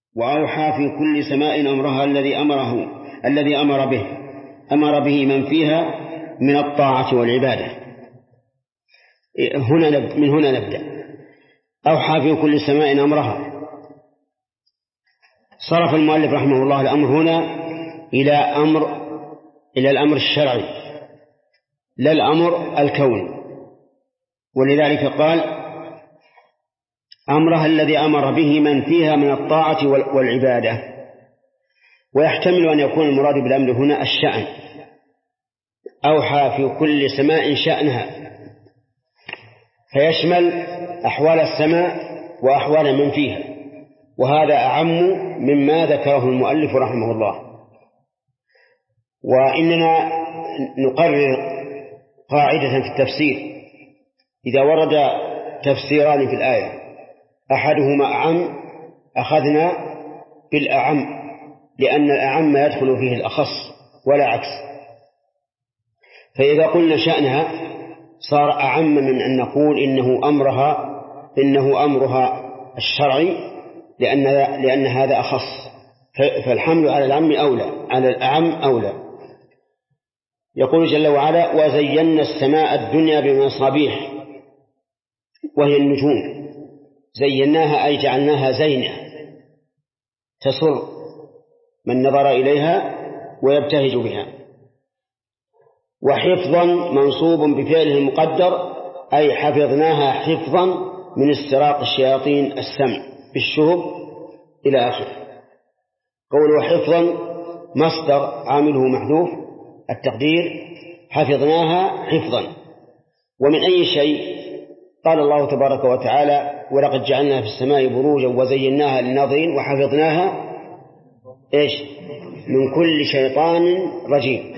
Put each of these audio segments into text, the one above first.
وأوحى في كل سماء أمرها الذي أمر به من فيها من الطاعة والعبادة. من هنا نبدأ. أوحى في كل سماء أمرها. صرف المؤلف رحمه الله الأمر هنا إلى الأمر الشرعي لا الأمر الكوني، ولذلك قال أمرها الذي أمر به من فيها من الطاعة والعبادة. ويحتمل أن يكون المراد بالأمر هنا الشأن، أوحى في كل سماء شأنها، فيشمل أحوال السماء وأحوال من فيها، وهذا أعم مما ذكره المؤلف رحمه الله. وإننا نقرر قاعدة في التفسير: إذا ورد تفسيران في الآية أحدهما أعم أخذنا بالأعم، لأن الأعم يدخل فيه الأخص ولا عكس. فإذا قلنا شأنها صار أعم من أن نقول إنه أمرها الشرعي، لأن هذا أخص، فالحمل على الأعم أولى. يقول جل وعلا: وزينا السماء الدنيا بمصابيح، وهي النجوم. زيناها أي جعلناها زينة تسر من نظر إليها ويبتهج بها. وحفظا منصوب بفعله المقدر، أي حفظناها حفظا من استراق الشياطين السمع بالشهب إلى آخره. قوله حفظا مصدر عامله محذوف، التقدير حفظناها حفظا. ومن أي شيء؟ قال الله تبارك وتعالى: ولقد جعلنا في السماء بروجا وزيناها للناظرين وحفظناها من كل شيطان رجيم.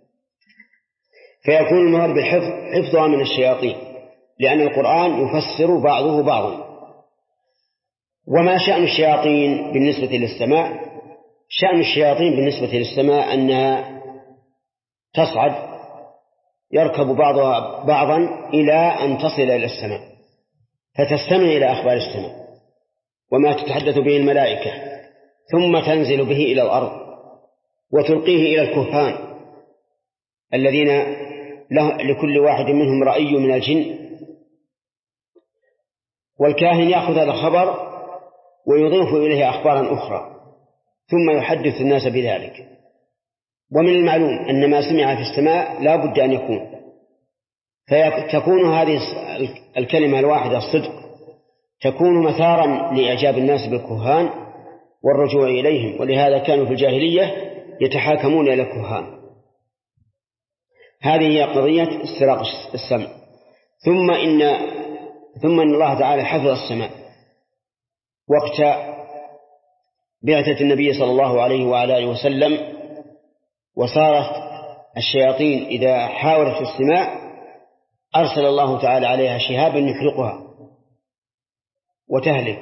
فيكون المراد بالحفظ حفظها من الشياطين، لأن القرآن يفسر بعضه بعضا. وما شأن الشياطين بالنسبة للسماء؟ شأن الشياطين بالنسبة للسماء أنها تصعد، يركب بعضها بعضا إلى أن تصل إلى السماء، فتستمع إلى أخبار السماء وما تتحدث به الملائكة، ثم تنزل به إلى الأرض وتلقيه إلى الكهان الذين لكل واحد منهم رأي من الجن. والكاهن يأخذ هذا الخبر ويضيف إليه أخبارا أخرى، ثم يحدث الناس بذلك. ومن المعلوم أن ما سمع في السماء لا بد أن يكون، فتكون هذه الكلمة الواحدة الصدق تكون مثارا لإعجاب الناس بالكهان والرجوع إليهم، ولهذا كانوا في الجاهلية يتحاكمون إلى الكهان. هذه هي قضية استراق السمع. ثم إن الله تعالى حفظ السماء وقت بعثة النبي صلى الله عليه وعلى آله وسلم، وصارت الشياطين إذا حاولت السماء أرسل الله تعالى عليها شهابا يحرقها وتهلك.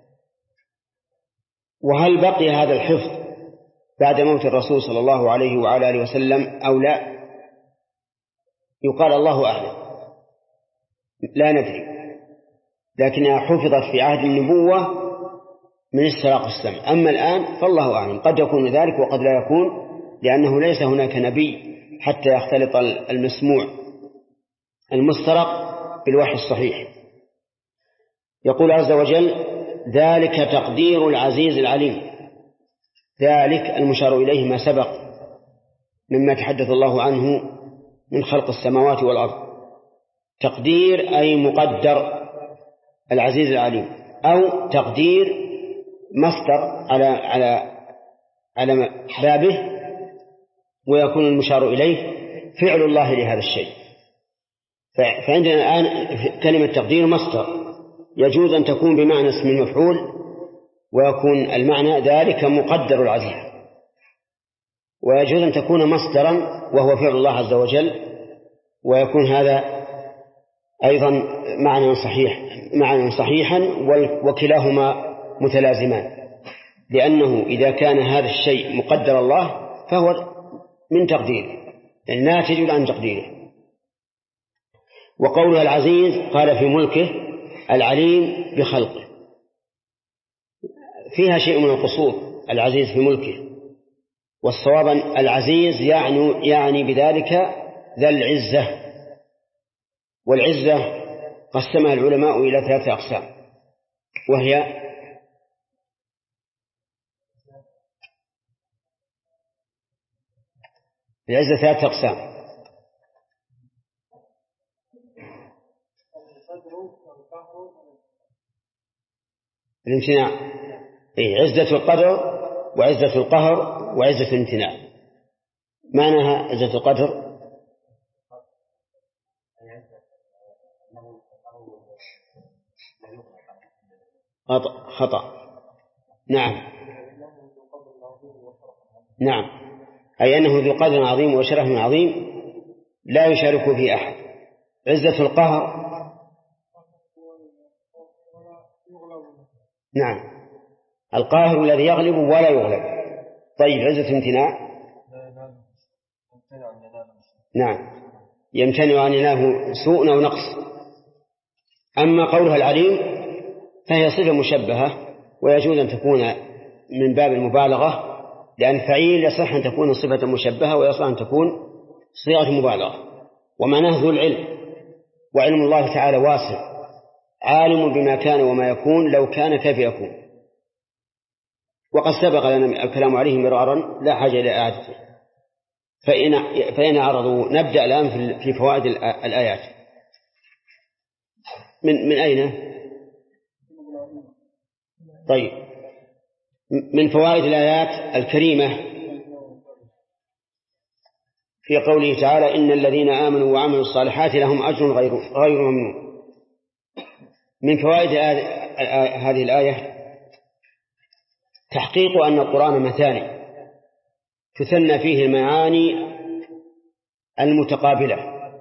وهل بقي هذا الحفظ بعد موت الرسول صلى الله عليه وعلى آله وسلم أو لا؟ يقال الله أعلم، لا ندري، لكنها حفظت في عهد النبوة من استراق السمع. أما الآن فالله أعلم، قد يكون ذلك وقد لا يكون، لأنه ليس هناك نبي حتى يختلط المسموع المسترق بالوحي الصحيح. يقول عز وجل: ذلك تقدير العزيز العليم. ذلك المشار إليه ما سبق مما تحدث الله عنه من خلق السماوات والأرض. تقدير أي مقدر العزيز العليم، أو تقدير مصدر على بابه، ويكون المشار إليه فعل الله لهذا الشيء. فعندنا الآن كلمة تقدير مصدر، يجوز أن تكون بمعنى اسم المفعول، ويكون المعنى ذلك مقدر العزيز، ويجوز أن تكون مصدرا وهو فعل الله عز وجل، ويكون هذا أيضا معنى صحيحا، وكلاهما متلازمان، لأنه إذا كان هذا الشيء مقدر الله فهو من تقديره، يعني ناتج عن تقديره. وقولها العزيز قال في ملكه، العليم بخلقه، فيها شيء من القصور، العزيز في ملكه، والصواب العزيز يعني بذلك ذا العزة. والعزة قسمها العلماء إلى 3 أقسام، وهي العزة 3 أقسام: الامتناع، عزة القدر وعزة القهر وعزة الامتناع. معناها عزة القدر خطأ. نعم، أي أنه ذو قدر عظيم وشرف عظيم لا يشارك فيه أحد. عزة القهر نعم، القاهر الذي يغلب ولا يغلب. طيب، عزة الامتناع نعم، يمتنع عن يناله سوء أو نقص. أما قولها العليم فهي صفة مشبهة، ويجوز أن تكون من باب المبالغة، لأن فعيل يصح أن تكون صفة مشبهة ويصح أن تكون صيغة مبالغة. ومعناه ذو العلم، وعلم الله تعالى واسع، عالم بما كان وما يكون، لو كان كيف يكون. وقد سبق لنا الكلام عليه مرارا، لا حاجة إلى إعادته. فإن عرضوا نبدأ الآن في فوائد الآيات. من أين؟ طيب، من فوائد الآيات الكريمة في قوله تعالى: إن الذين آمنوا وعملوا الصالحات لهم أجر غير ممنون. من فوائد هذه الآية تحقيق أن القرآن مثاني، تثنى فيه المعاني المتقابلة.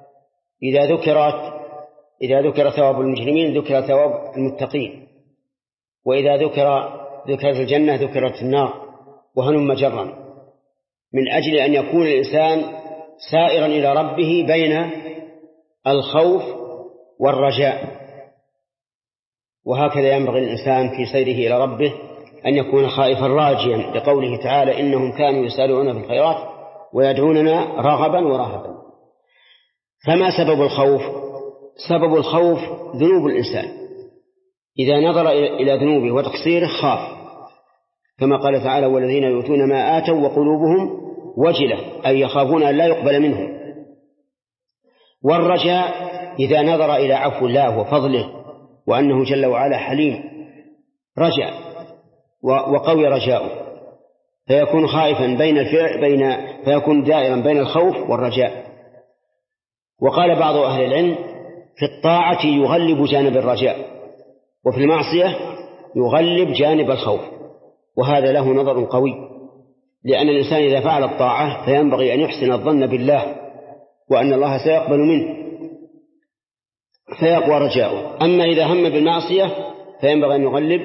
إذا ذكر ثواب المجرمين ذكر ثواب المتقين، وإذا ذكرت الجنة ذكرت النار، وهلم جرا، من أجل أن يكون الإنسان سائرا إلى ربه بين الخوف والرجاء. وهكذا ينبغي الإنسان في سيره إلى ربه أن يكون خائفا راجيا، لقوله تعالى: إنهم كانوا يسارعون في الخيرات ويدعوننا رغبا ورهبا. فما سبب الخوف؟ سبب الخوف ذنوب الإنسان، إذا نظر إلى ذنوبه وتقصيره خاف، كما قال تعالى: والذين يؤتون ما آتوا وقلوبهم وجلة، أي يخافون أن لا يقبل منهم. والرجاء إذا نظر إلى عفو الله وفضله وأنه جل وعلا حليم رجع وقوي رجاؤه، فيكون خائفا فيكون دائرا بين الخوف والرجاء. وقال بعض أهل العلم: في الطاعة يغلب جانب الرجاء، وفي المعصية يغلب جانب الخوف. وهذا له نظر قوي، لأن الإنسان إذا فعل الطاعة فينبغي أن يحسن الظن بالله وأن الله سيقبل منه فيقوى رجاؤه. أما إذا هم بالمعصية فينبغي أن يغلب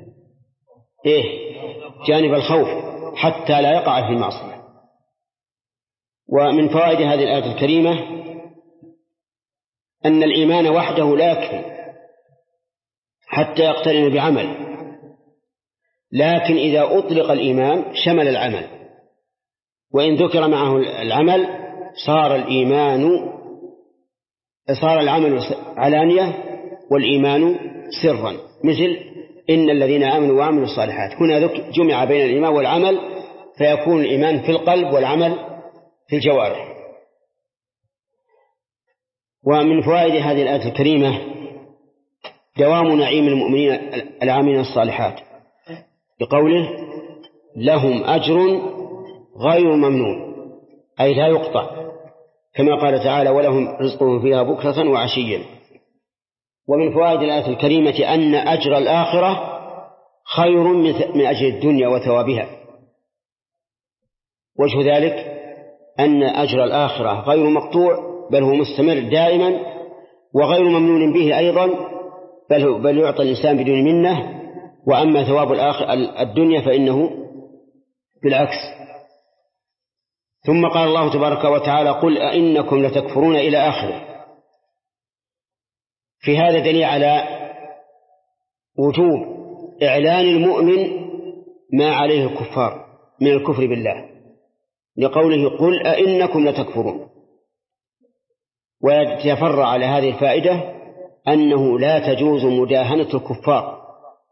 جانب الخوف حتى لا يقع في المعصية. ومن فوائد هذه الآية الكريمة أن الإيمان وحده لا يكفي حتى يقترن بعمل، لكن إذا أطلق الإيمان شمل العمل، وإن ذكر معه العمل صار العمل علانية والإيمان سرا، مثل إن الذين آمنوا وعملوا الصالحات. هنا جمع بين الإيمان والعمل، فيكون الإيمان في القلب والعمل في الجوارح. ومن فوائد هذه الآية الكريمة دوام نعيم المؤمنين العاملين الصالحات، بقوله: لهم أجر غير ممنون، أي لا يقطع، كما قال تعالى: ولهم رزقهم فيها بكرة وعشيا. ومن فوائد الآية الكريمة أن أجر الآخرة خير من أجر الدنيا وثوابها. وجه ذلك أن أجر الآخرة غير مقطوع، بل هو مستمر دائما، وغير ممنون به أيضا، بل يعطى الإنسان بدون منة. وأما ثواب الدنيا فإنه بالعكس. ثم قال الله تبارك وتعالى: قل أئنكم لتكفرون إلى آخره. في هذا دليل على وجوب إعلان المؤمن ما عليه الكفار من الكفر بالله، لقوله قل أئنكم لتكفرون. ويتفرع على هذه الفائدة أنه لا تجوز مداهنة الكفار،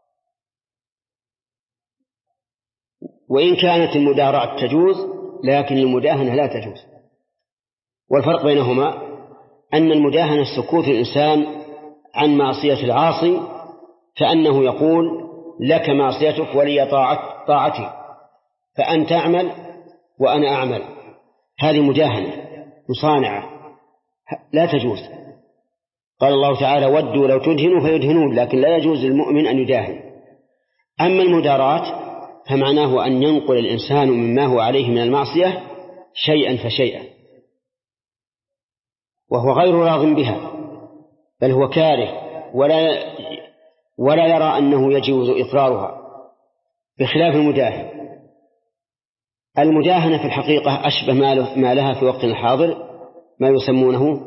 وإن كانت المدارعة تجوز لكن المداهنة لا تجوز. والفرق بينهما أن المداهنة سكوت الإنسان عن معصية العاصي، كأنه يقول لك معصيتك ولي طاعتي، فأنت تعمل وأنا أعمل، هذه مداهنة مصانعة لا تجوز. قال الله تعالى ودوا لو تدهنوا فيدهنون، لكن لا يجوز للمؤمن أن يداهن. أما المداراة فمعناه أن ينقل الإنسان مما هو عليه من المعصية شيئا فشيئا، وهو غير راض بها، بل هو كاره ولا يرى أنه يجوز إقرارها، بخلاف المداهنة في الحقيقة أشبه ما لها في وقتنا الحاضر ما يسمونه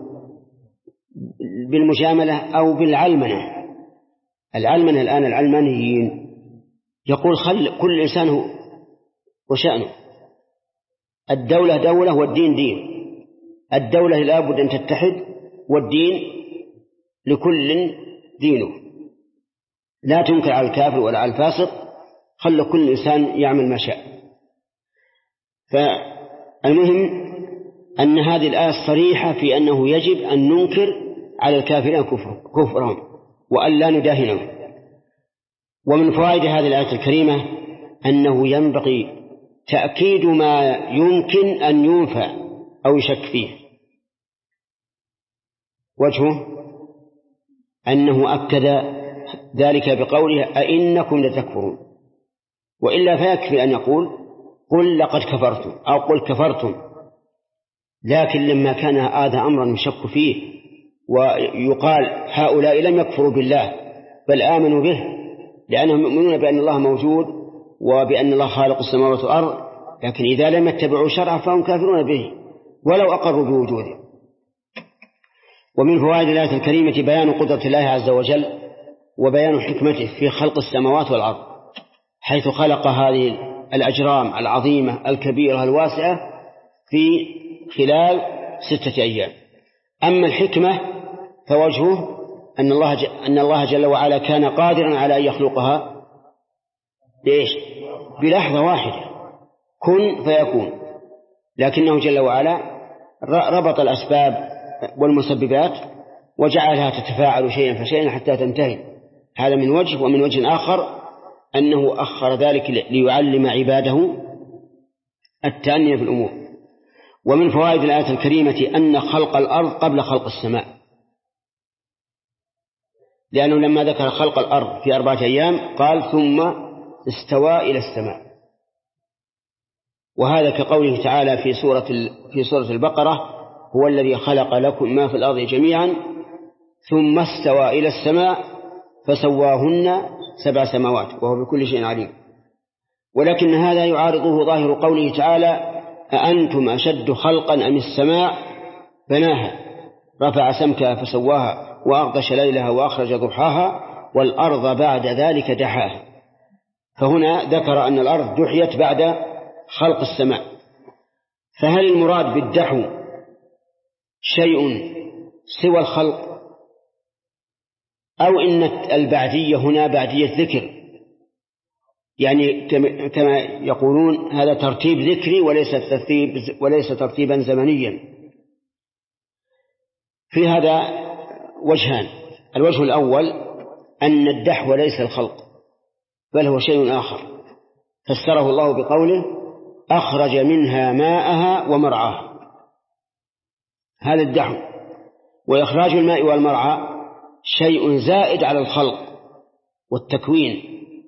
بالمجاملة أو بالعلمنة. العلمنة الآن العلمانيين يقول خل كل إنسان وشأنه، الدولة دولة والدين دين، الدولة لا بد أن تتحد والدين لكل دينه، لا تنكر على الكافر ولا على الفاسق، خل كل إنسان يعمل ما شاء. فالمهم أن هذه الآية صريحة في أنه يجب أن ننكر على الكافرين كفرهم وأن لا نداهنهم. ومن فوائد هذه الآية الكريمة أنه ينبغي تأكيد ما يمكن أن ينفى أو يشك فيه. وجهه أنه أكد ذلك بقوله أئنكم لتكفرون، وإلا فيكفي أن يقول قل لقد كفرتم أو قل كفرتم. لكن لما كان هذا أمرا يشك فيه ويقال هؤلاء لم يكفروا بالله بل آمنوا به لأنهم يؤمنون بأن الله موجود وبأن الله خالق السماوات والأرض، لكن إذا لم يتبعوا شرعه فهم كافرون به ولو أقروا بوجوده. ومن فوائد الآية الكريمة بيان قدرة الله عز وجل وبيان حكمته في خلق السماوات والأرض، حيث خلق هذه الأجرام العظيمة الكبيرة الواسعة في خلال 6 أيام. أما الحكمة فوجهه أن الله جل وعلا كان قادرا على أن يخلقها بلحظة واحدة كن فيكون، لكنه جل وعلا ربط الأسباب والمسببات وجعلها تتفاعل شيئا فشيئا حتى تنتهي. هذا من وجه. ومن وجه آخر أنه أخر ذلك ليعلم عباده التأني في الأمور. ومن فوائد الآية الكريمة أن خلق الأرض قبل خلق السماء، لأنه لما ذكر خلق الأرض في 4 أيام قال ثم استوى إلى السماء، وهذا كقوله تعالى في سورة البقرة هو الذي خلق لكم ما في الأرض جميعا ثم استوى إلى السماء فسواهن 7 سماوات وهو بكل شيء عليم. ولكن هذا يعارضه ظاهر قوله تعالى أأنتم أشد خلقا أم السماء بناها رفع سمكها فسواها وأغطش ليلها وأخرج ضحاها والأرض بعد ذلك دحاها. فهنا ذكر أن الأرض دحيت بعد خلق السماء. فهل المراد بالدحو شيء سوى الخلق، أو إن البعدية هنا بعدية ذكر، يعني كما يقولون هذا ترتيب ذكري وليس ترتيبا زمنيا؟ في هذا وجهان. الوجه الأول أن الدحو ليس الخلق بل هو شيء آخر، فسره الله بقوله أخرج منها ماءها ومرعاها، هذا الدحو. وإخراج الماء والمرعى شيء زائد على الخلق والتكوين.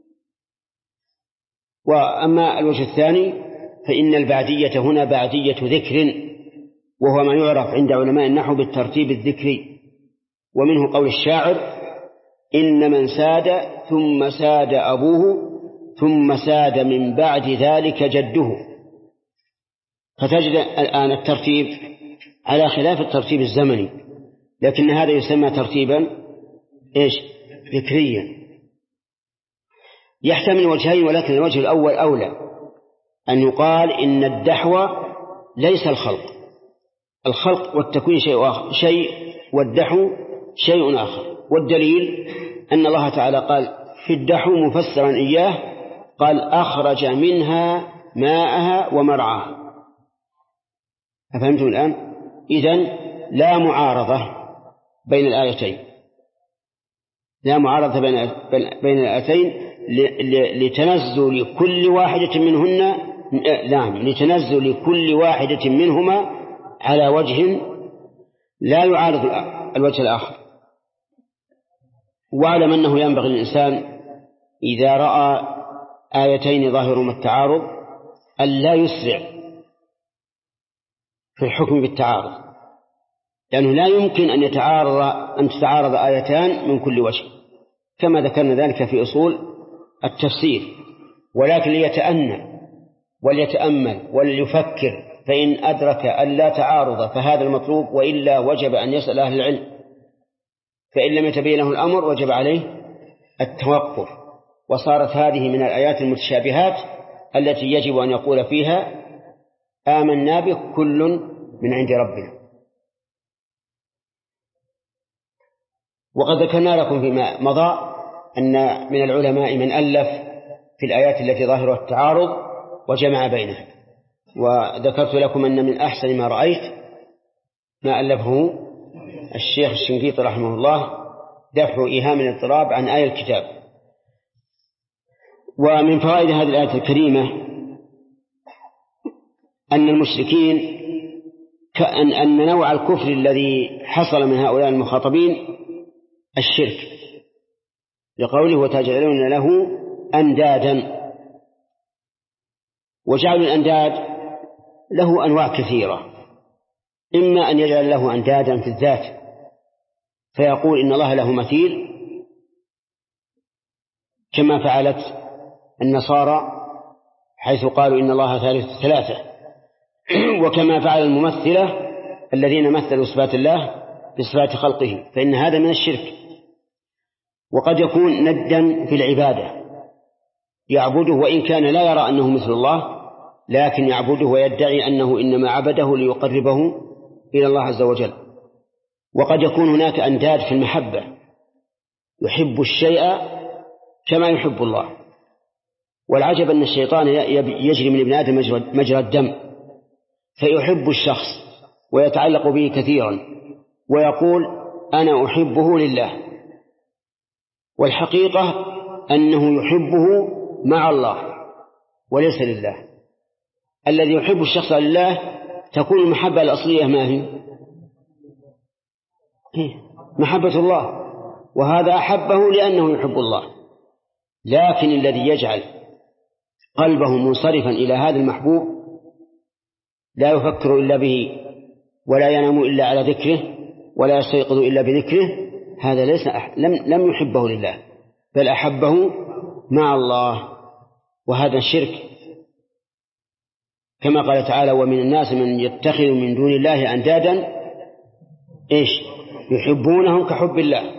وأما الوجه الثاني فإن البعدية هنا بعدية ذكر، وهو ما يعرف عند علماء النحو بالترتيب الذكري. ومنه قول الشاعر إن من ساد ثم ساد أبوه ثم ساد من بعد ذلك جده. فتجد الآن الترتيب على خلاف الترتيب الزمني، لكن هذا يسمى ترتيبا ذكريا. يحتمل وجهين، ولكن الوجه الأول أولى، أن يقال إن الدحو ليس الخلق والتكوين شيء والدحو شيء آخر. والدليل أن الله تعالى قال في الدحو مفسرا إياه، قال أخرج منها ماءها ومرعاها. أفهمتم الآن؟ إذن لا معارضة بين الآيتين، لا معارضة بين الآيتين لتنزل كل واحدة منهن، لتنزل كل واحدة منهما على وجه لا يعارض الوجه الآخر. واعلم أنه ينبغي للإنسان إذا رأى آيتين ظاهرهما التعارض أن لا يسرع في الحكم بالتعارض، لأنه لا يمكن أن تتعارض آيتان من كل وجه، كما ذكرنا ذلك في أصول التفسير. ولكن ليتأنى وليتأمل وليفكر، فإن أدرك أن لا تعارض فهذا المطلوب، وإلا وجب أن يسأل أهل العلم، فإن لم يتبين له الأمر وجب عليه التوقف. وصارت هذه من الآيات المتشابهات التي يجب أن يقول فيها آمنا به كل من عند ربنا. وقد ذكرنا لكم فيما مضى أن من العلماء من ألف في الآيات التي ظاهرها التعارض وجمع بينها، وذكرت لكم أن من أحسن ما رأيت ما ألفه الشيخ الشنقيطي رحمه الله، دفع إيهام الاضطراب عن آية الكتاب. ومن فوائد هذه الآية الكريمة أن المشركين أن نوع الكفر الذي حصل من هؤلاء المخاطبين الشرك، لقوله وتجعلون له أندادا. وجعل الأنداد له أنواع كثيرة، إما أن يجعل له أندادا في الذات فيقول إن الله له مثيل، كما فعلت النصارى حيث قالوا إن الله ثالث ثلاثة، وكما فعل الممثلة الذين مثلوا صفات الله بصفات خلقه، فإن هذا من الشرك. وقد يكون ندا في العبادة، يعبده وإن كان لا يرى أنه مثل الله، لكن يعبده ويدعي أنه إنما عبده ليقربه إلى الله عز وجل. وقد يكون هناك أنداد في المحبة، يحب الشيء كما يحب الله. والعجب أن الشيطان يجري من ابن آدم مجرى الدم، فيحب الشخص ويتعلق به كثيرا ويقول أنا أحبه لله، والحقيقة أنه يحبه مع الله وليس لله. الذي يحب الشخص لله تكون المحبة الأصلية ما هي؟ محبة الله، وهذا أحبه لأنه يحب الله. لكن الذي يجعل قلبه منصرفا إلى هذا المحبوب لا يفكر إلا به ولا ينام إلا على ذكره ولا يستيقظ إلا بذكره، هذا ليس لم يحبه لله بل أحبه مع الله، وهذا الشرك. كما قال تعالى ومن الناس من يتخذ من دون الله أندادا يحبونهم كحب الله.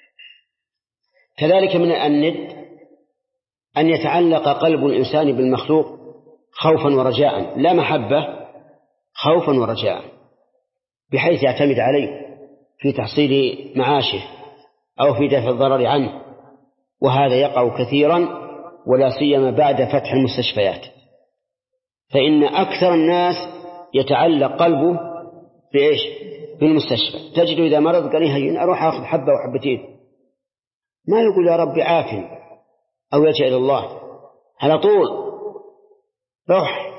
كذلك من الند أن يتعلق قلب الإنسان بالمخلوق خوفا ورجاء، لا محبة، خوفا ورجاء، بحيث يعتمد عليه في تحصيل معاشه أو في دفع الضرر عنه. وهذا يقع كثيرا ولا سيما بعد فتح المستشفيات، فإن أكثر الناس يتعلق قلبه في المستشفى. تجد إذا مرض قال هين أروح أخذ حبة وحبتين، ما يقول يا رب عافني أو يلجأ إلى الله، على طول روح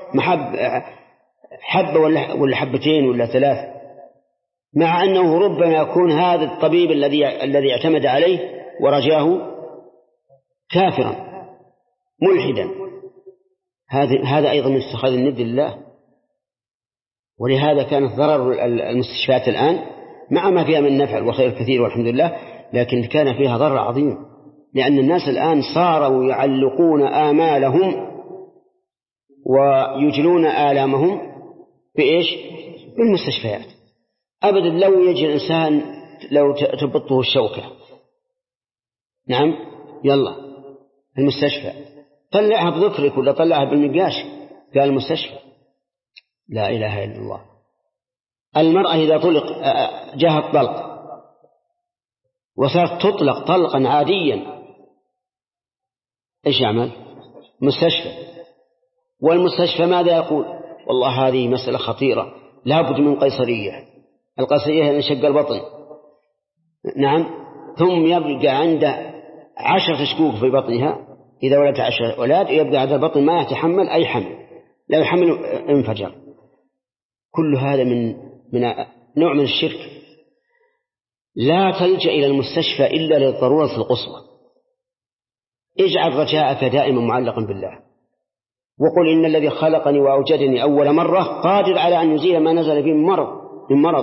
حبة ولا حبتين ولا ثلاث، مع أنه ربما يكون هذا الطبيب الذي اعتمد عليه ورجاه كافرا ملحدا. هذا أيضا من اتخاذ الند لله. ولهذا كانت ضرر المستشفيات الآن مع ما فيها من نفع وخير كثير والحمد لله، لكن كان فيها ضرر عظيم، لأن الناس الآن صاروا يعلقون آمالهم ويجلون آلامهم بالمستشفيات. أبدا لو يجي الإنسان لو تبطه الشوكة، نعم يلا المستشفى، طلعها بذكرك ولا طلعها بالمقياش، قال المستشفى. لا إله إلا الله. المرأة إذا طلق جاءها الطلق وصارت تطلق طلقا عاديا، إيش يعمل؟ مستشفى. والمستشفى ماذا يقول؟ والله هذه مسألة خطيرة، لا بد من قيصرية. القيصرية هي انشق البطن، نعم، ثم يبقى عنده 10 شقوق في بطنها، إذا ولدت 10 أولاد يبقى هذا البطن ما يتحمل أي حمل، لا يحمل انفجر. كل هذا من نوع من الشرك. لا تلجأ إلى المستشفى إلا للضرورة القصوى. اجعل رجاءك دائما معلقا بالله، وقل إن الذي خلقني وأوجدني أول مرة قادر على أن يزيل ما نزل به من مرض.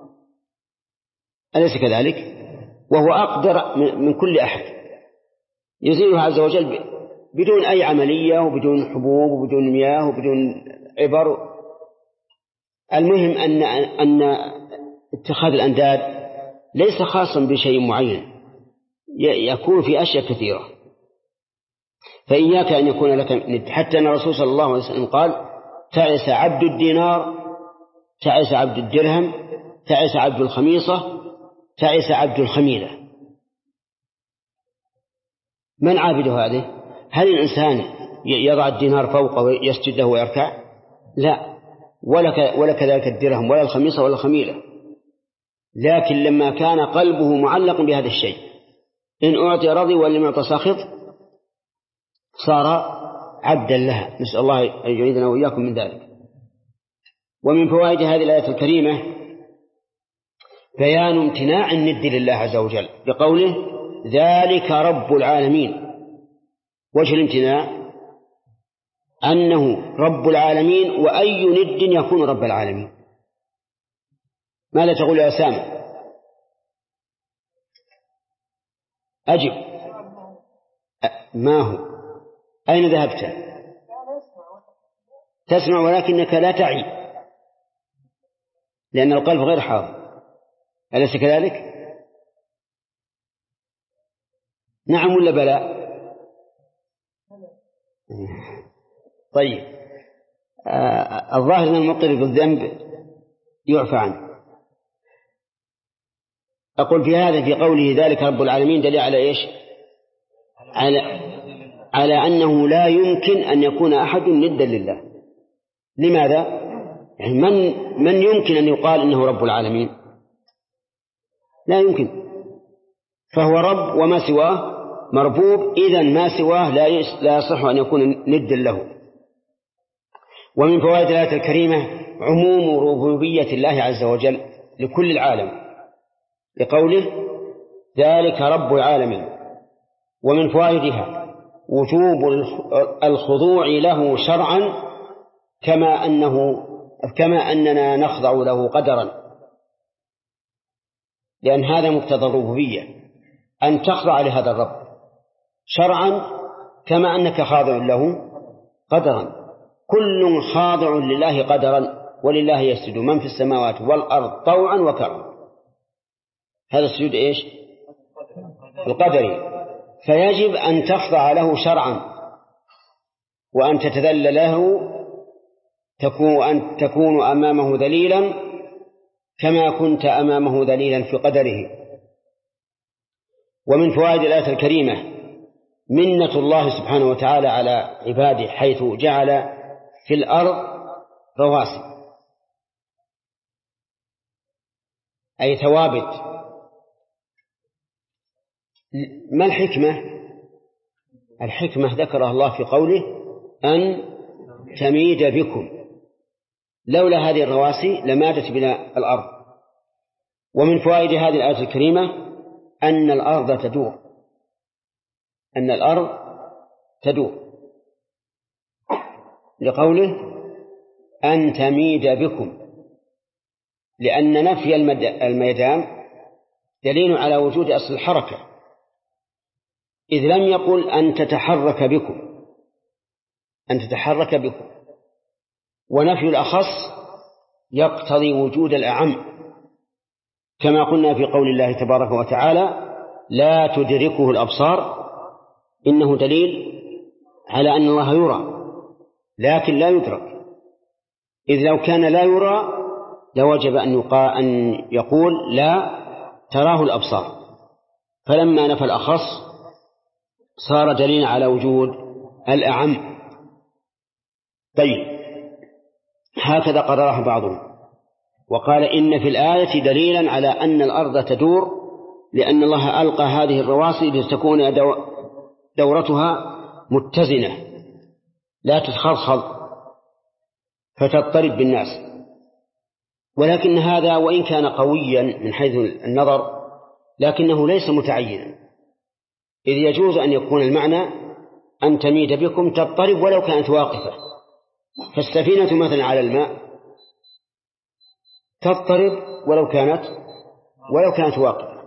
أليس كذلك؟ وهو أقدر من كل أحد، يزيله عز وجل بدون أي عملية وبدون حبوب وبدون مياه وبدون عبر. المهم أن اتخاذ الأنداد ليس خاصا بشيء معين، يكون في أشياء كثيرة. فإياك أن يكون لك ند، حتى أن الرسول صلى الله عليه وسلم قال: تعس عبد الدينار، تعس عبد الدرهم، تعس عبد الخميصة، تعس عبد الخميلة. من عابد هذه؟ هل الإنسان يضع الدينار فوقه ويسجد له ويركع؟ لا، ولا كذلك الدرهم ولا الخميصة ولا الخميلة. لكن لما كان قلبه معلق بهذا الشيء، إن أعطي رضي ولم يعطى ساخط، صار عبدا لها. نسأل الله أن يعيذنا وإياكم من ذلك. ومن فوائد هذه الآية الكريمة بيان امتناع الند لله عز وجل بقوله: ذلك رب العالمين. وجه الامتناع أنه رب العالمين، وأي ند يكون رب العالمين؟ ماذا تقول يا سامع؟ أجب. ما هو؟ أين ذهبت؟ تسمع ولكنك لا تعي، لأن القلب غير حاضر. أليس كذلك؟ نعم ولا بلى؟ طيب، الظاهر أن المقر بالذنب يعفى عنه. أقول في هذا، في قوله ذلك رب العالمين، دليل على إيش؟ على أنه لا يمكن أن يكون أحد ندا لله. لماذا؟ يعني من يمكن أن يقال إنه رب العالمين؟ لا يمكن. فهو رب وما سواه مربوب، إذن ما سواه لا يصح أن يكون ندا له. ومن فوائد الآية الكريمة عموم ربوبية الله عز وجل لكل العالم، لقوله: ذلك رب العالمين. ومن فوائدها وجوب الخضوع له شرعا، كما أننا نخضع له قدرا، لأن هذا مقتضى الربوبية، أن تخضع لهذا الرب شرعا كما أنك خاضع له قدرا. كل خاضع لله قدرا، ولله يسجد من في السماوات والأرض طوعا وكرها. هذا السجود إيش؟ القدري. فيجب أن تخضع له شرعا، وأن تتذلل له، أن تكون أمامه ذليلا كما كنت أمامه ذليلا في قدره. ومن فوائد الآية الكريمة منة الله سبحانه وتعالى على عباده، حيث جعل في الأرض رواسي، أي ثوابت. ما الحكمة؟ الحكمة ذكرها الله في قوله: أن تميد بكم. لولا هذه الرواسي لمادت بنا الأرض. ومن فوائد هذه الآية الكريمة أن الأرض تدور، أن الأرض تدور، لقوله: أن تميد بكم، لأن نفي الميدان دليل على وجود أصل الحركة، إذ لم يقل أن تتحرك بكم، أن تتحرك بكم. ونفي الأخص يقتضي وجود الأعم، كما قلنا في قول الله تبارك وتعالى: لا تدركه الأبصار إنه دليل على أن الله يرى لكن لا يدرك، إذ لو كان لا يرى لوجب أن يقول لا تراه الأبصار، فلما نفى الأخص صار دليل على وجود الأعم. طيب، هكذا قرره بعضهم وقال إن في الآية دليلا على أن الأرض تدور، لأن الله ألقى هذه الرواسي لتكون دورتها متزنة لا تتخلخل فتضطرب بالناس. ولكن هذا وإن كان قويا من حيث النظر لكنه ليس متعينا، إذ يجوز أن يكون المعنى أن تميد بكم تضطرب ولو كانت واقفة، فالسفينة مثلا على الماء تضطرب ولو كانت واقفة،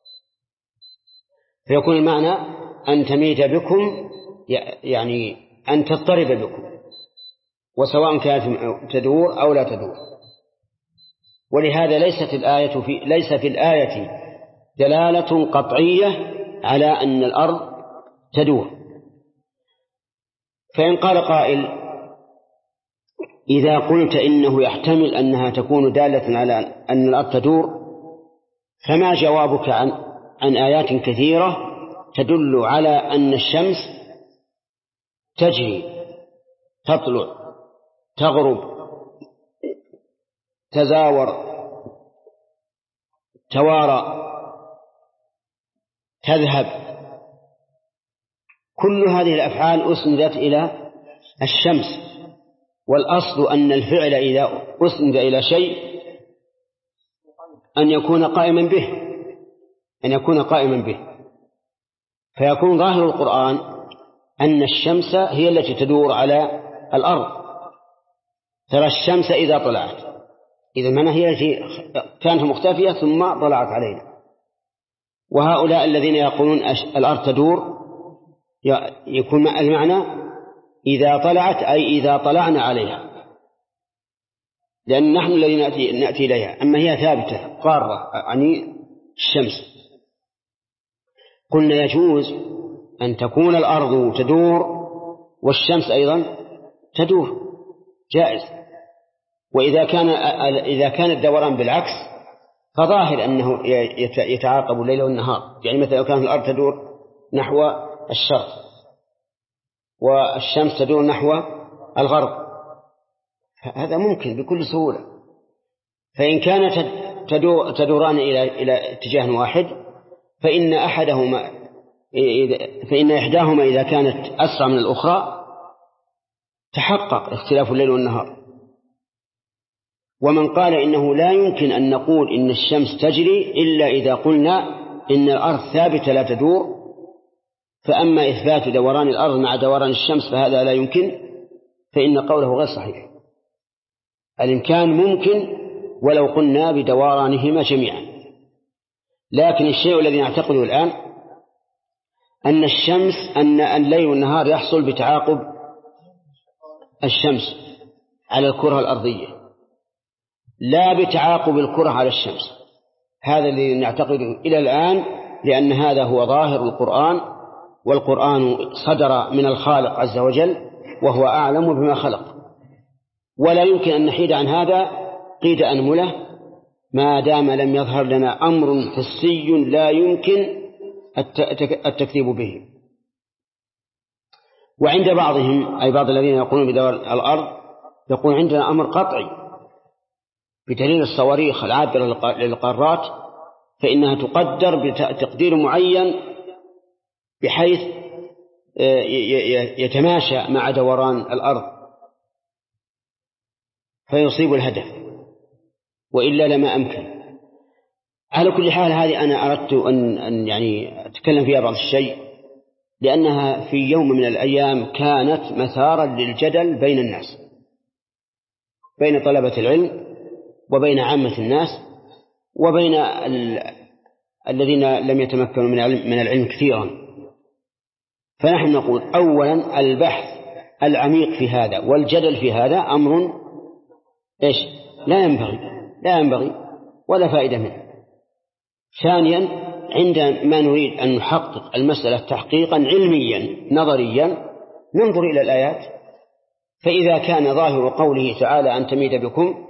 فيكون المعنى أن تميد بكم يعني أن تضطرب بكم، وسواء كانت تدور أو لا تدور. ولهذا ليس في الآية دلالة قطعية على أن الأرض تدور. فإن قال قائل إذا قلت إنه يحتمل أنها تكون دالة على أن الأرض تدور، فما جوابك عن آيات كثيرة تدل على أن الشمس تجري، تطلع، تغرب، تزاور، توارى، تذهب، كل هذه الأفعال أسندت إلى الشمس، والأصل أن الفعل إذا أسند إلى شيء أن يكون قائما به، فيكون ظاهر القرآن أن الشمس هي التي تدور على الأرض. ترى الشمس إذا طلعت، إذا من هي التي كانت مختفية ثم طلعت علينا. وهؤلاء الذين يقولون الأرض تدور يكون المعنى إذا طلعت أي إذا طلعنا عليها، لأن نحن الذين نأتي إليها، أما هي ثابتة قارة يعني الشمس. قلنا يجوز أن تكون الأرض تدور والشمس أيضا تدور، جائز. وإذا كان الدوران بالعكس فظاهر أنه يتعاقب الليل والنهار، يعني مثلا لو كانت الأرض تدور نحو الشرق والشمس تدور نحو الغرب، هذا ممكن بكل سهولة. فإن كانت تدوران إلى اتجاه واحد فإن إحداهما إذا كانت أسرع من الأخرى تحقق اختلاف الليل والنهار. ومن قال إنه لا يمكن أن نقول إن الشمس تجري إلا إذا قلنا إن الأرض ثابتة لا تدور، فأما إثبات دوران الأرض مع دوران الشمس فهذا لا يمكن، فإن قوله غير صحيح. الإمكان ممكن ولو قلنا بدورانهما جميعا، لكن الشيء الذي نعتقده الآن أن الليل والنهار يحصل بتعاقب الشمس على الكرة الأرضية لا بتعاقب الكرة على الشمس. هذا الذي نعتقده إلى الآن، لأن هذا هو ظاهر القرآن، والقرآن صدر من الخالق عز وجل وهو أعلم بما خلق، ولا يمكن أن نحيد عن هذا قيد أنملة ما دام لم يظهر لنا أمر حسي لا يمكن التكذيب به. وعند بعضهم أي بعض الذين يقولون بدور الأرض يقول عندنا أمر قطعي بدليل الصواريخ العابرة للقارات، فإنها تقدر بتقدير معين بحيث يتماشى مع دوران الأرض فيصيب الهدف، وإلا لما أمكن. على كل حال هذه أنا أردت أن يعني أتكلم فيها بعض الشيء، لأنها في يوم من الأيام كانت مثارا للجدل بين الناس، بين طلبة العلم وبين عامة الناس وبين الذين لم يتمكنوا من العلم كثيرا. فنحن نقول أولا البحث العميق في هذا والجدل في هذا أمر لا ينبغي ولا فائدة منه. ثانيا عندما نريد أن نحقق المسألة تحقيقا علميا نظريا ننظر إلى الآيات، فإذا كان ظاهر قوله تعالى أن تميد بكم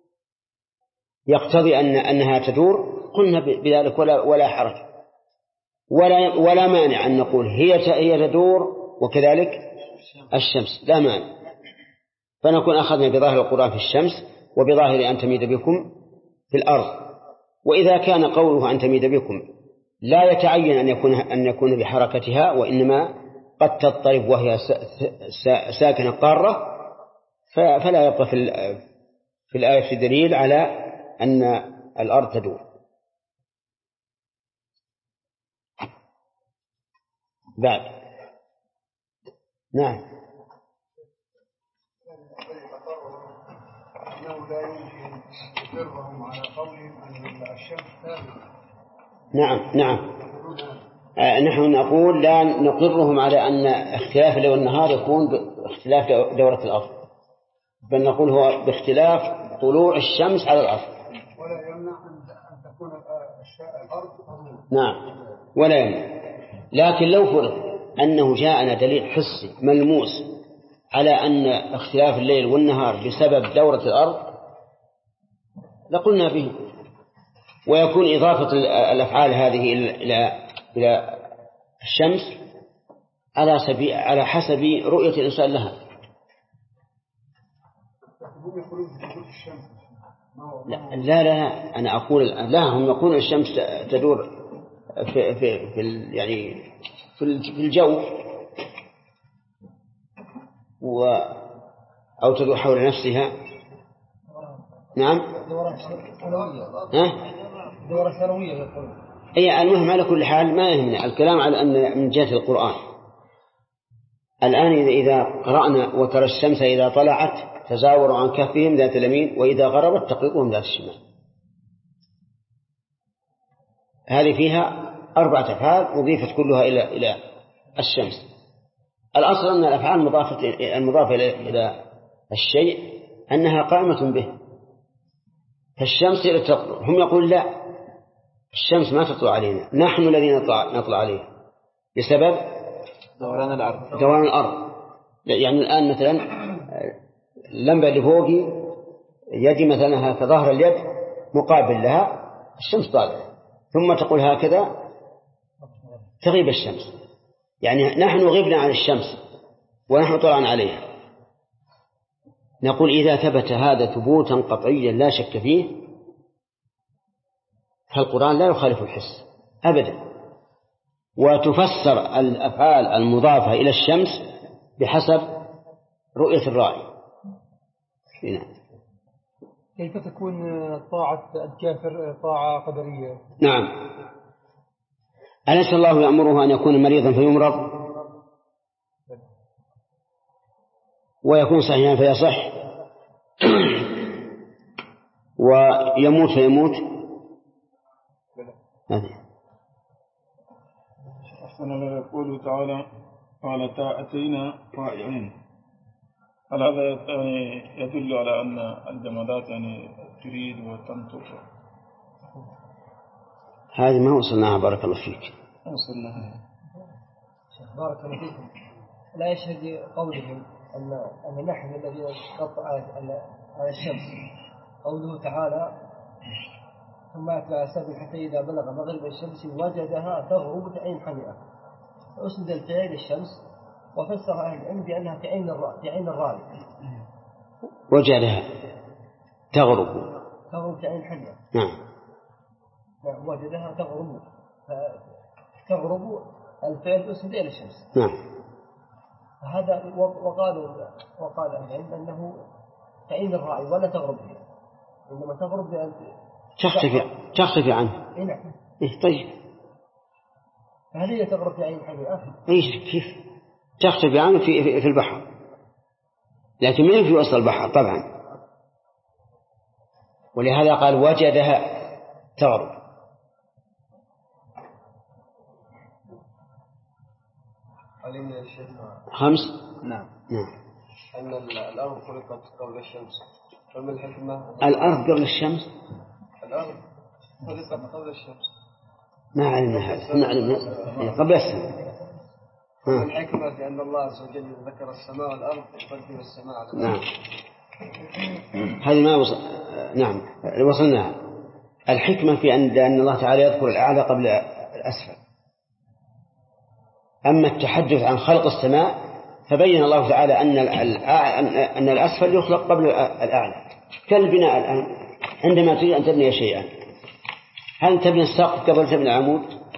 يقتضي أنها تدور قلنا بذلك ولا حرج، ولا مانع أن نقول هي تدور وكذلك الشمس، لا مانع، فنكون أخذنا بظاهر القرآن في الشمس وبظاهر أن تميد بكم في الأرض. وإذا كان قوله أن تميد بكم لا يتعين أن يكون بحركتها، وإنما قد تضطرب وهي ساكنة قارة، فلا يبقى في الآية دليل على أن الأرض تدور. بعد نعم نعم نحن نقول لا نقرهم على أن اختلاف الليل والنهار يكون باختلاف دورة الأرض، بل نقول هو باختلاف طلوع الشمس على الأرض. ولا يمنع أن تكون الأرض نعم ولا يمنع، لكن لو فرض أنه جاءنا دليل حسي ملموس على أن اختلاف الليل والنهار بسبب دورة الأرض لقلنا به، ويكون إضافة الأفعال هذه إلى الشمس على حسب رؤية الإنسان لها. لا أنا أقول لا، هم يقولون الشمس تدور في الجو أو تدور حول نفسها. نعم دورة سنوية يقول. أي المهم على كل حال ما يهمنا الكلام على أن من جهة القرآن. الآن إذا قرأنا وترى الشمس إذا طلعت تزاور عن كهفهم ذات اليمين وإذا غربت تقرضهم ذات الشمال، هذه فيها 4 أفعال وضيفت كلها إلى الشمس. الأصل أن الأفعال المضافة إلى الشيء أنها قائمة به، فالشمس تطلع، هم يقول لا الشمس ما تطلع علينا، نحن الذين نطلع عليها بسبب دوران الأرض. يعني الآن مثلا اللمبة اللي فوقي يدي مثلا كظهر اليد مقابل لها الشمس طالعة، ثم تقول هكذا تغيب الشمس، يعني نحن غبنا عن الشمس ونحن طلعنا عليها. نقول إذا ثبت هذا ثبوتا قطعيا لا شك فيه فالقرآن لا يخالف الحس أبدا، وتفسر الأفعال المضافة إلى الشمس بحسب رؤية الراعي. كيف تكون طاعة الكافر طاعة قدرية؟ نعم، أليس الله يأمره أن يكون مريضا فيمرض ويكون صحيحا فيصح ويموت فيموت؟ هذه أحسن الله يقول تعالى قال أتينا طائعين، هل هذا يعني يدل على أن الجمادات يعني تريد وتنطق؟ هذه ما وصلناها بارك الله فيك. وصلناها بارك الله فيكم. لا يشهد قولهم أن نحن الذين نقطع على الشمس، قوله تعالى ثم أتبع السبب حتى إذا بلغ مغرب الشمس وجدها تغرب كعين حمئة، فأسند الفعل للشمس وفسر أهل العلم بأنها كعين الراعي، وجدها تغرب كعين حمئة. نعم وجدها تغرب الفعل أسند إلى الشمس. نعم. هذا وقال أهل العلم أنه كعين الراعي ولا تغرب به، عندما تغرب تختفي عنه. نعم. طيب هل هي تغرب في عين حمئة؟ كيف تختفي عنه في البحر، لكن من في وسط البحر طبعا، ولهذا قال وجدها تغرب. علمنا يا شيخ 5. نعم أن الأرض خلقت قبل الشمس، فما الحكمة؟ الأرض قبل الشمس؟ الأرض خلقت قبل الشمس. ما علمنا هذا، ما علمنا قبل السماء. الحكمة في أن الله عز وجل ذكر السماء والأرض يقدم السماء على الأرض. نعم هذه ما نعم وصلنا. الحكمة في أن الله تعالى يذكر الأعلى قبل الأسفل. أما التحدث عن خلق السماء فبين الله تعالى أن الأسفل يخلق قبل الأعلى. كالبناء الآن عندما تريد أن تبني شيئا، هل تبني السقف قبل تبني العمود؟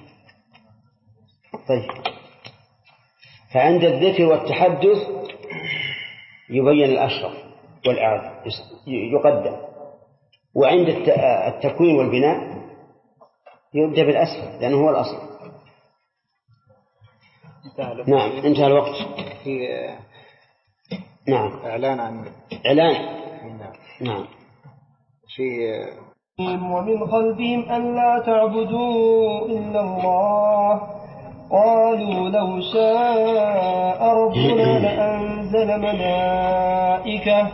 طيب، فعند الذكر والتحدث يبين الأشرف والأعلى يقدم، وعند التكوين والبناء يبدأ بالأسفل لأنه هو الأصل. نعم انتهى الوقت. في نعم إعلان عن إعلان. نعم في ومن خلفهم ألا تعبدوا إلا الله قالوا لو شاء ربنا لأنزل ملائكة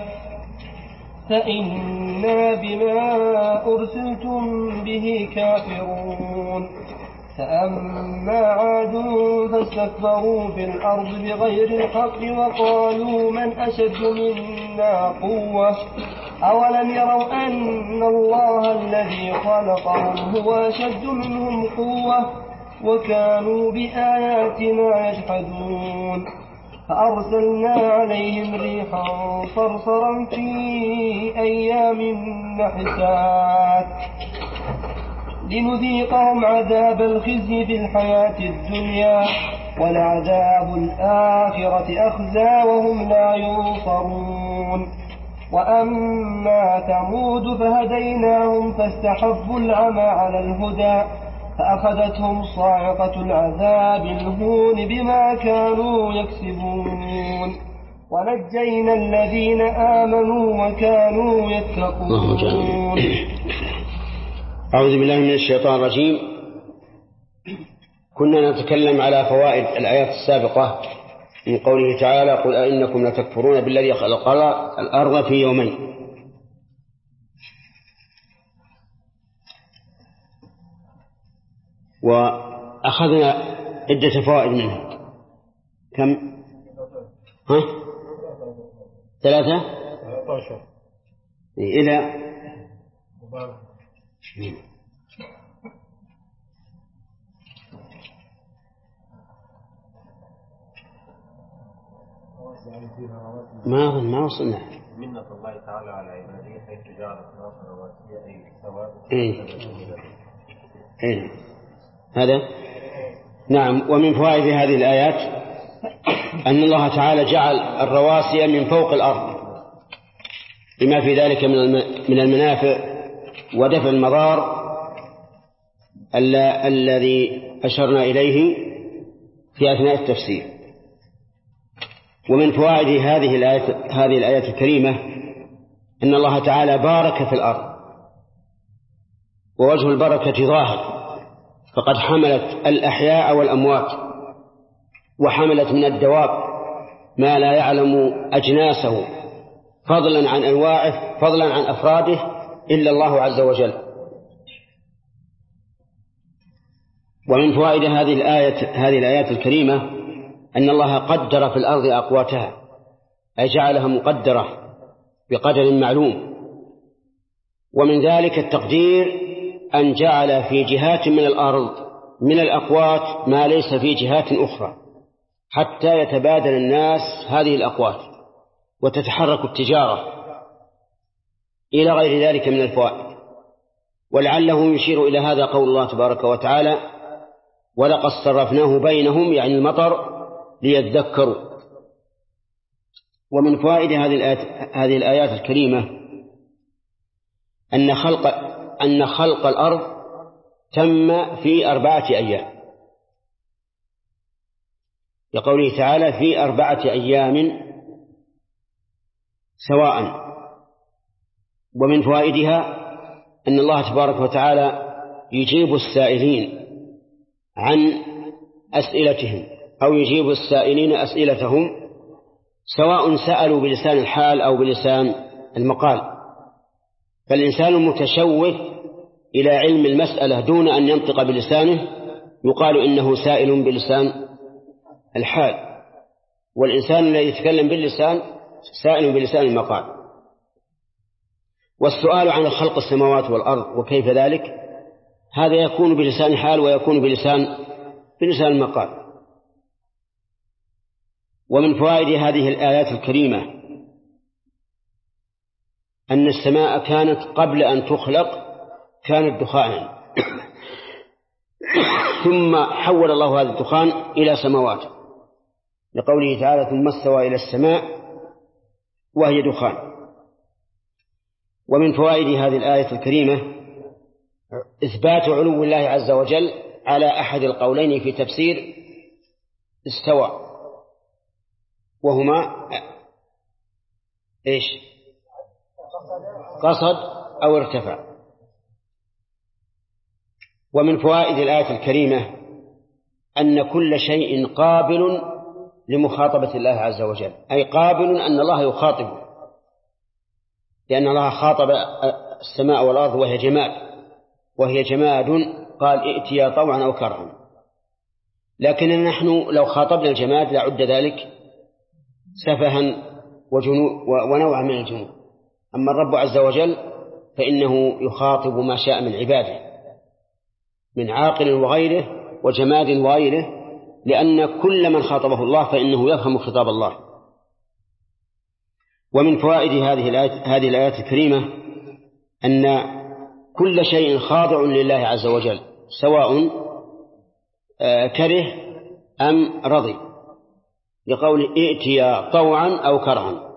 فإنا بما أرسلتم به كافرون. فأما عاد فاستكبروا في الأرض بغير الحق وقالوا من أشد منا قوة أولم يروا أن الله الذي خلقهم هو أشد منهم قوة وكانوا بآياتنا يجحدون. فأرسلنا عليهم ريحا صرصرا في أيام نحسات لنذيقهم عذاب الخزي في الحياة الدنيا ولعذاب الآخرة أخزى وهم لا ينصرون. وأما ثمود فهديناهم فاستحبوا العمى على الهدى فأخذتهم صاعقة العذاب الهون بما كانوا يكسبون ونجينا الذين آمنوا وكانوا يتقون. أعوذ بالله من الشيطان الرجيم. كنا نتكلم على فوائد الآيات السابقة من قوله تعالى قل أئنكم لتكفرون بالذي خلق الأرض في يومين. وأخذنا عدة فوائد منها. كم؟ 3 إلى ما وصلنا. منة الله تعالى على عباده حيث جعل الأرض رواسي أي سواء. هذا نعم. ومن فوائد هذه الآيات أن الله تعالى جعل الرواسي من فوق الأرض بما في ذلك من المنافع ودفع المضار الذي أشرنا إليه في أثناء التفسير. ومن فوائد هذه الآيات الكريمة أن الله تعالى بارك في الأرض، ووجه البركة ظاهر، فقد حملت الأحياء والأموات، وحملت من الدواب ما لا يعلم أجناسه فضلا عن أنواعه فضلا عن أفراده إلا الله عز وجل. ومن فوائد هذه الآيات الكريمة أن الله قدر في الأرض أقواتها، أي جعلها مقدرة بقدر معلوم. ومن ذلك التقدير أن جعل في جهات من الأرض من الأقوات ما ليس في جهات أخرى حتى يتبادل الناس هذه الأقوات وتتحرك التجارة إلى غير ذلك من الفوائد. ولعله يشير إلى هذا قول الله تبارك وتعالى ولقد صرفناه بينهم يعني المطر ليذكروا. ومن فوائد هذه الآيات الكريمة أن خلق الأرض تم في 4 أيام، لقوله تعالى في 4 أيام سواء. ومن فوائدها أن الله تبارك وتعالى يجيب السائلين عن أسئلتهم أو يجيب السائلين أسئلتهم سواء سألوا بلسان الحال أو بلسان المقال. فالإنسان المتشوه إلى علم المسألة دون أن ينطق بلسانه يقال إنه سائل بلسان الحال، والإنسان الذي يتكلم باللسان سائل بلسان المقال. والسؤال عن خلق السماوات والأرض وكيف ذلك هذا يكون بلسان حال ويكون بلسان المقال. ومن فوائد هذه الآيات الكريمة أن السماء كانت قبل أن تخلق كانت دخانا ثم حول الله هذا الدخان إلى سماوات لقوله تعالى ثم استوى إلى السماء وهي دخان. ومن فوائد هذه الآية الكريمة إثبات علو الله عز وجل على أحد القولين في تفسير استوى، وهما إيش؟ قصد أو ارتفع. ومن فوائد الآية الكريمة أن كل شيء قابل لمخاطبة الله عز وجل، أي قابل أن الله يخاطبه، لأن الله خاطب السماء والأرض وهي جماد قال ائتيا طوعا أو كرها. لكن نحن لو خاطبنا الجماد لعد ذلك سفها ونوعا من الجنون. أما الرب عز وجل فإنه يخاطب ما شاء من عباده من عاقل وغيره وجماد وغيره، لأن كل من خاطبه الله فإنه يفهم خطاب الله. ومن فوائد هذه الآيات الكريمة أن كل شيء خاضع لله عز وجل سواء كره أم رضي، لقول ائتيا طوعا أو كرها.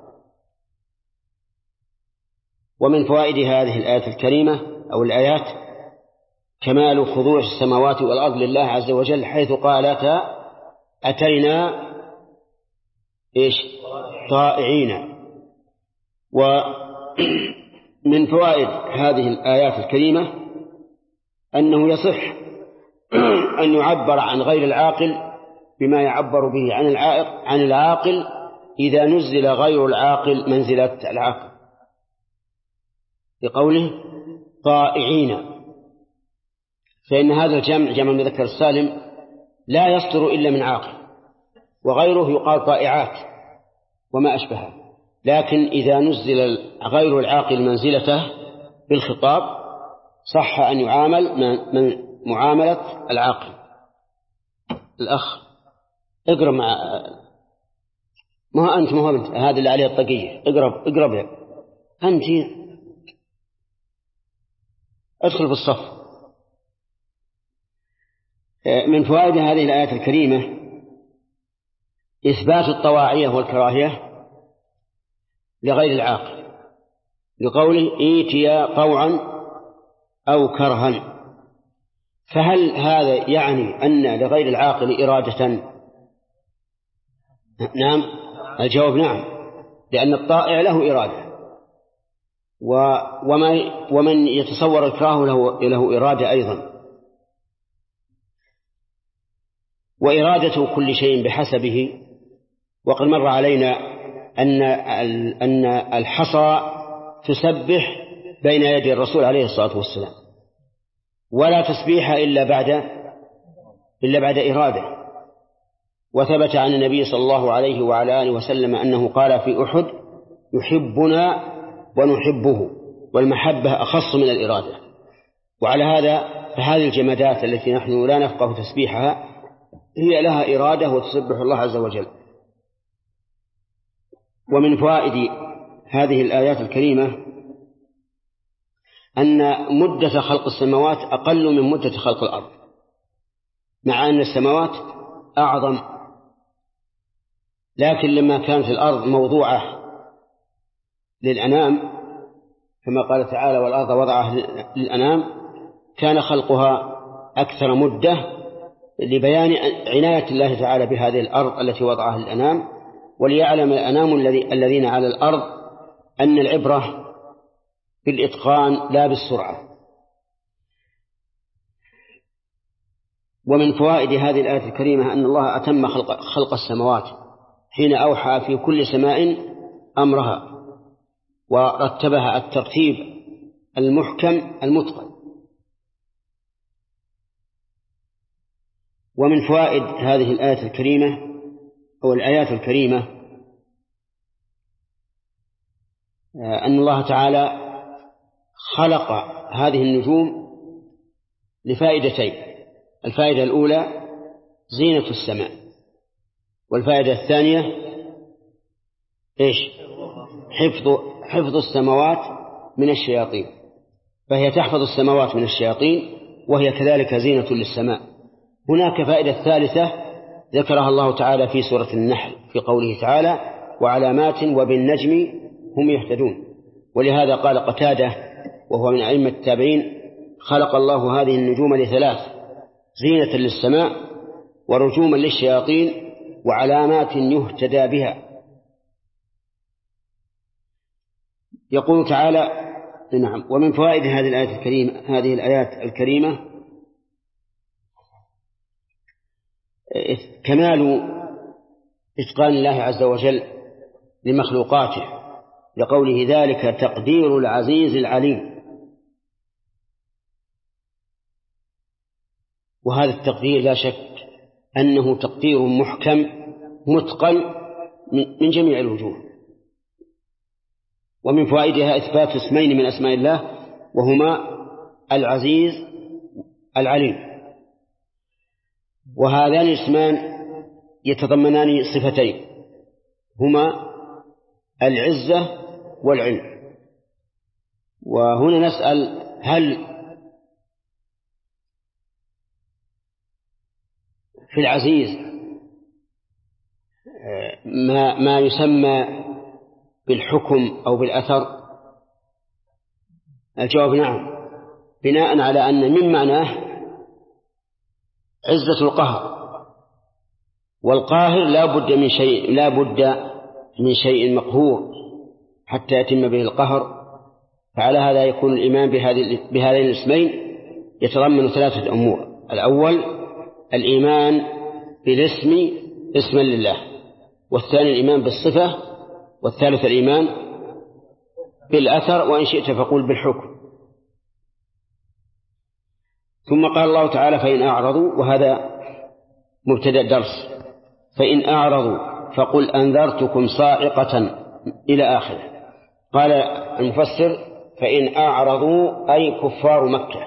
ومن فوائد هذه الآية الكريمة أو الآيات كمال خضوع السماوات والأرض لله عز وجل، حيث قالتا أتينا طائعين. ومن فوائد هذه الآيات الكريمة أنه يصح أن يعبر عن غير العاقل بما يعبر به عن العاقل إذا نزل غير العاقل منزلة العاقل، بقوله طائعين، فإن هذا جمع المذكر السالم لا يصدر إلا من عاقل، وغيره يقال طائعات وما أشبهه. لكن إذا نزل غير العاقل منزلته بالخطاب صح أن يعامل من معاملة العاقل. الأخ اقرب مع ما أنت هذا اللي عليه الطاقية، اقرب أنت ادخل في الصف. من فوائد هذه الآية الكريمة إثبات الطواعية والكراهية لغير العاقل، لقوله ائتيا طوعا أو كرها. فهل هذا يعني أن لغير العاقل إرادة؟ نعم، الجواب نعم، لأن الطائع له إرادة، ومن يتصور الكراه له إرادة أيضا. وإرادة كل شيء بحسبه. وقد مر علينا أن الحصى تسبح بين يدي الرسول عليه الصلاة والسلام، ولا تسبيح إلا بعد إرادة. وثبت عن النبي صلى الله عليه وعلى آله وسلم أنه قال في أحد يحبنا ونحبه، والمحبة أخص من الإرادة. وعلى هذا فهذه الجمادات التي نحن لا نفقه تسبيحها هي لها إرادة وتسبح الله عز وجل. ومن فوائد هذه الآيات الكريمة أن مدة خلق السماوات أقل من مدة خلق الأرض، مع أن السماوات أعظم، لكن لما كانت الأرض موضوعة للأنام كما قال تعالى والأرض وضعها للأنام، كان خلقها أكثر مدة لبيان عناية الله تعالى بهذه الأرض التي وضعها للأنام، وليعلم الأنام الذين على الأرض أن العبرة بالإتقان لا بالسرعة. ومن فوائد هذه الآية الكريمة أن الله أتم خلق السماوات حين أوحى في كل سماء أمرها، ورتبها الترتيب المحكم المتقن، ومن فوائد هذه الآية الكريمة أو الآيات الكريمة أن الله تعالى خلق هذه النجوم لفائدتين: الفائدة الأولى زينة السماء، والفائدة الثانية إيش؟ حفظ السماوات من الشياطين، فهي تحفظ السماوات من الشياطين وهي كذلك زينة للسماء. هناك فائدة ثالثة ذكرها الله تعالى في سورة النحل في قوله تعالى: وعلامات وبالنجم هم يهتدون. ولهذا قال قتادة وهو من أئمة التابعين: خلق الله هذه النجوم لثلاث: زينة للسماء، ورجوما للشياطين، وعلامات يهتدى بها. يقول تعالى: نعم. ومن فوائد هذه الآيات الكريمة كمال إتقان الله عز وجل لمخلوقاته، لقوله: ذلك تقدير العزيز العليم. وهذا التقدير لا شك أنه تقدير محكم متقن من جميع الوجوه. ومن فوائدها إثبات اسمين من أسماء الله، وهما العزيز العليم. وهذان الاسمان يتضمنان صفتين، هما العزة والعلم. وهنا نسأل: هل في العزيز ما يسمى بالحكم أو بالأثر؟ الجواب نعم، بناء على أن من معناه عزة القهر، والقاهر لا بد من شيء مقهور حتى يتم به القهر. فعلى هذا يكون الإيمان بهذين الاسمين يتضمن ثلاثة أمور: الأول الإيمان بالاسم اسما لله، والثاني الإيمان بالصفة، والثالث الإيمان بالأثر، وإن شئت فقول بالحكم. ثم قال الله تعالى: فإن أعرضوا، وهذا مبتدأ الدرس: فإن أعرضوا فقل أنذرتكم صاعقة إلى آخره. قال المفسر: فإن أعرضوا أي كفار مكة.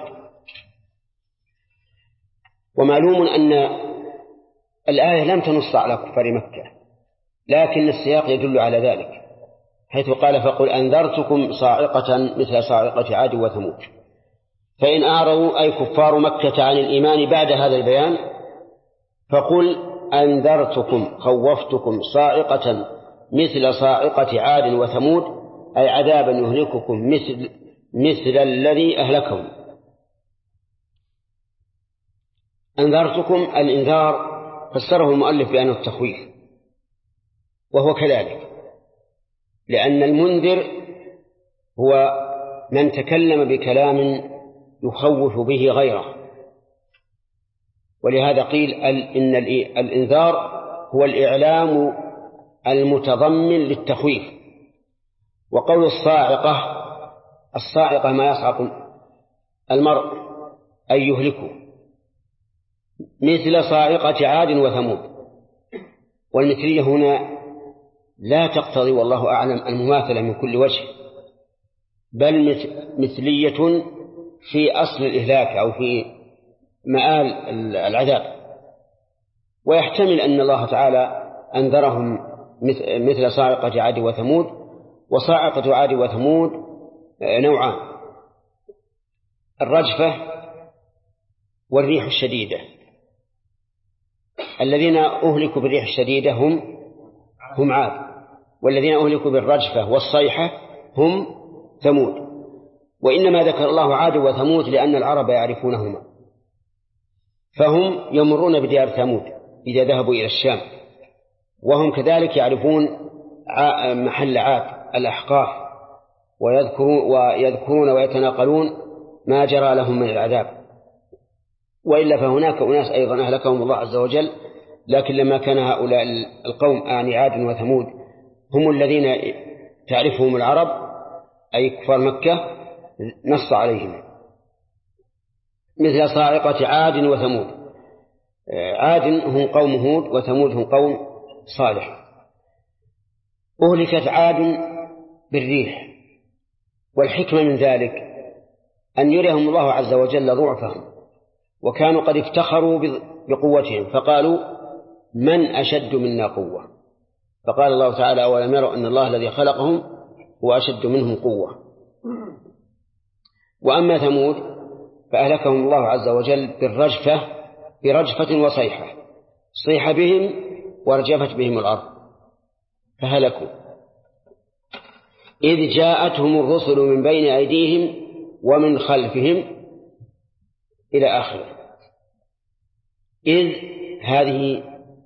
ومعلوم أن الآية لم تنص على كفار مكة، لكن السياق يدل على ذلك، حيث قال: فقل أنذرتكم صاعقة مثل صاعقة عاد وثمود. فإن أعرضوا أي كفار مكة عن الإيمان بعد هذا البيان، فقل أنذرتكم خوفتكم صاعقة مثل صاعقة عاد وثمود، أي عذابا يهلككم مثل الذي أهلكهم. أنذرتكم، الإنذار فسره المؤلف بأنه التخويف، وهو كذلك، لأن المنذر هو من تكلم بكلام يخوف به غيره. ولهذا قيل إن الإنذار هو الإعلام المتضمن للتخويف. وقول الصاعقة ما يصعق المرء أي يهلكه، مثل صاعقة عاد وثمود. والمثلية هنا لا تقتضي والله أعلم المماثلة من كل وجه، بل مثلية في أصل الإهلاك أو في مآل العذاب. ويحتمل أن الله تعالى أنذرهم مثل صاعقة عاد وثمود. وصاعقة عاد وثمود نوعان: الرجفة والريح الشديدة. الذين أهلكوا بالريح الشديدة هم عاد، والذين أهلكوا بالرجفة والصيحة هم ثمود. وإنما ذكر الله عاد وثمود لأن العرب يعرفونهما، فهم يمرون بديار ثمود إذا ذهبوا إلى الشام، وهم كذلك يعرفون محل عاد الأحقاف، ويذكرون ويتناقلون ما جرى لهم من العذاب. وإلا فهناك أناس أيضا أهلكهم الله عز وجل، لكن لما كان هؤلاء القوم عاد وثمود هم الذين تعرفهم العرب أي كفار مكة، نص عليهم مثل صاعقة عاد وثمود. عاد هم قوم هود وثمود هم قوم صالح. أهلكت عاد بالريح، والحكمة من ذلك أن يريهم الله عز وجل ضعفهم، وكانوا قد افتخروا بقوتهم فقالوا من أشد منا قوة، فقال الله تعالى أولم يروا أن الله الذي خلقهم هو أشد منهم قوة. وأما ثمود فأهلكهم الله عز وجل برجفة وصيحة، صيح بهم ورجفت بهم الأرض فهلكوا. إذ جاءتهم الرسل من بين أيديهم ومن خلفهم إلى آخره. إذ هذه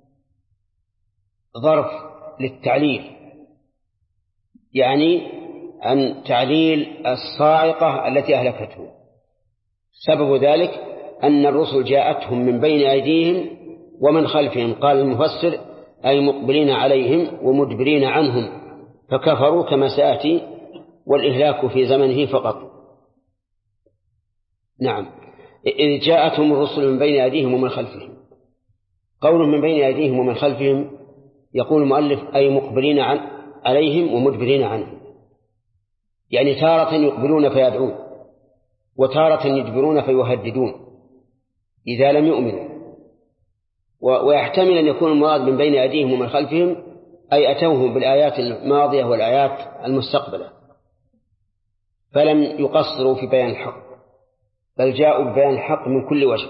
ظرف للتعليل، يعني عن تعليل الصاعقة التي أهلكته. سبب ذلك أن الرسل جاءتهم من بين أيديهم ومن خلفهم، قال المفسر أي مقبلين عليهم ومدبرين عنهم فكفروا كما سيأتي، والإهلاك في زمنه فقط. نعم، إذ جاءتهم الرسل من بين أيديهم ومن خلفهم. قول من بين أيديهم ومن خلفهم يقول المؤلف أي مقبلين عليهم ومدبرين عنهم، يعني تارة يقبلون فيدعون وتارة يدبرون فيهددون إذا لم يؤمنوا. ويحتمل أن يكون المراد من بين أيديهم ومن خلفهم أي أتوهم بالآيات الماضية والآيات المستقبلة فلم يقصروا في بيان الحق، بل جاءوا ببيان الحق من كل وجه.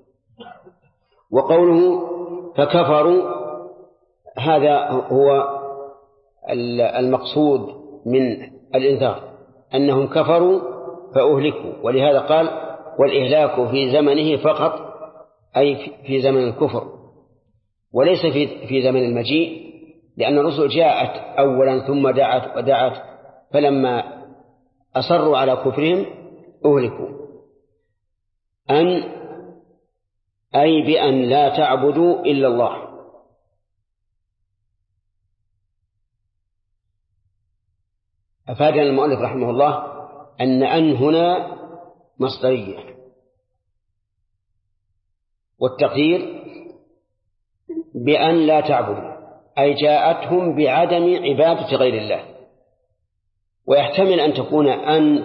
وقوله فكفروا هذا هو المقصود من الإنذار، أنهم كفروا فأهلكوا، ولهذا قال والإهلاك في زمنه فقط، أي في زمن الكفر وليس في زمن المجيء، لأن الرسل جاءت أولا ثم دعت فلما أصروا على كفرهم أهلكوا. أي بأن لا تعبدوا إلا الله. أفادنا المؤلف رحمه الله أن هنا مصدرية، والتقدير بأن لا تعبدوا أي جاءتهم بعدم عبادة غير الله. ويحتمل أن تكون أن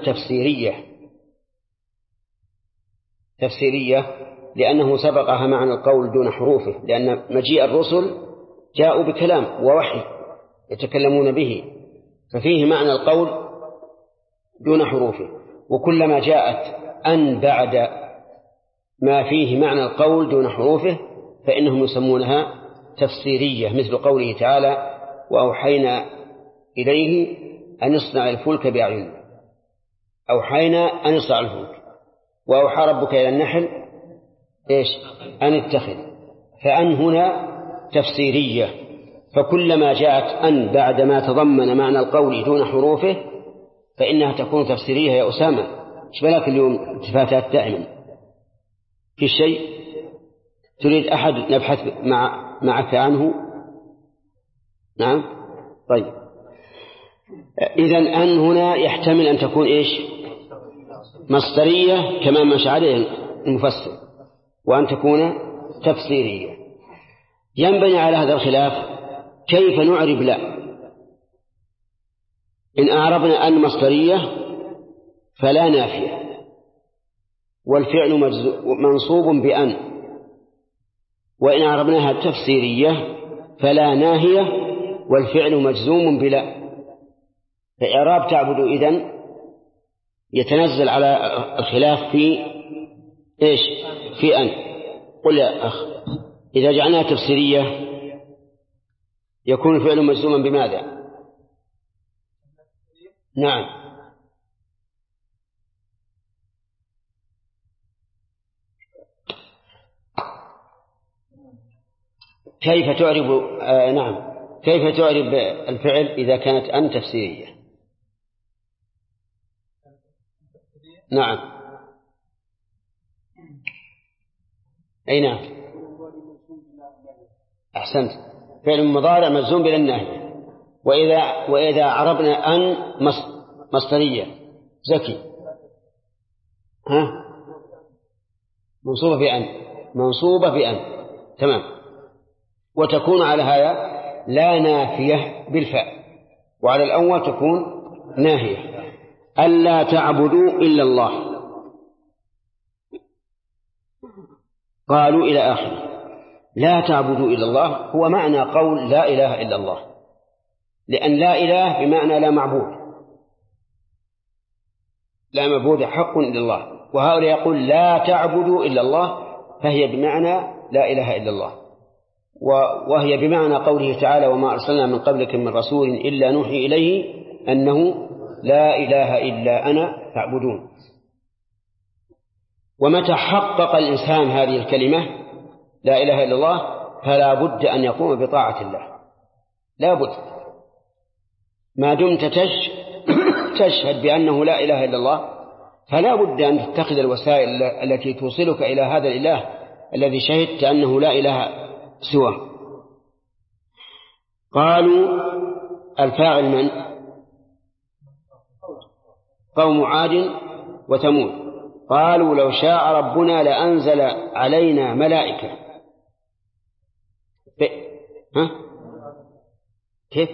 تفسيرية لأنه سبقها معنى القول دون حروفه، لأن مجيء الرسل جاءوا بكلام ووحي يتكلمون به، ففيه معنى القول دون حروفه. وكلما جاءت أن بعد ما فيه معنى القول دون حروفه فإنهم يسمونها تفسيرية، مثل قوله تعالى وأوحينا إليه أن يصنع الفلك بأعيننا. أوحينا أن يصنع الفلك، وأوحى ربك إلى النحل أن اتخذ. فأن هنا تفسيرية، فكلما جاءت أن بعد ما تضمن معنى القول دون حروفه فإنها تكون تفسيرية. يا أسامة إيش بالك اليوم التفاتات دائما في شيء تريد أحد نبحث معك عنه؟ نعم طيب. إذن أن هنا يحتمل أن تكون مصدرية كما مشى عليه المفسر، وأن تكون تفسيرية. ينبني على هذا الخلاف كيف نعرب لا. إن أعربنا أن مصدرية فلا نافية، والفعل منصوب بأن. وإن أعربناها تفسيرية فلا ناهية، والفعل مجزوم بلا. فإعراب تعبد إذن يتنزل على الخلاف في أن. قل يا أخ، إذا جعلناها تفسيرية يكون الفعل مجزوما بماذا؟ نعم، كيف تعرب نعم، كيف تعرب الفعل إذا كانت أن تفسيرية؟ نعم، أي نعم، أحسنت، فعل مضارع مجزوم بلا النهي. وإذا عربنا أن مصدرية زكي منصوبة بأن تمام. وتكون على هذا لا نافية بالفاء، وعلى الأول تكون ناهية. ألا تعبدوا إلا الله. قالوا إلى آخره. لا تعبدوا إلا الله هو معنى قول لا إله إلا الله، لأن لا إله بمعنى لا معبود، لا معبود حق إلا الله. وهؤلاء يقول لا تعبدوا إلا الله، فهي بمعنى لا إله إلا الله، وهي بمعنى قوله تعالى وما أرسلنا من قبلك من رسول إلا نوحي إليه أنه لا إله إلا أنا فاعبدون. ومتى حقق الإنسان هذه الكلمة لا إله إلا الله فلا بد أن يقوم بطاعة الله، لا بد، ما دمت تشهد بأنه لا إله إلا الله فلا بد أن تتخذ الوسائل التي توصلك إلى هذا الإله الذي شهدت أنه لا إله سواه. قالوا الفاعل من؟ قوم عاد وثمود. قالوا لو شاء ربنا لأنزل علينا ملائكة. كيف؟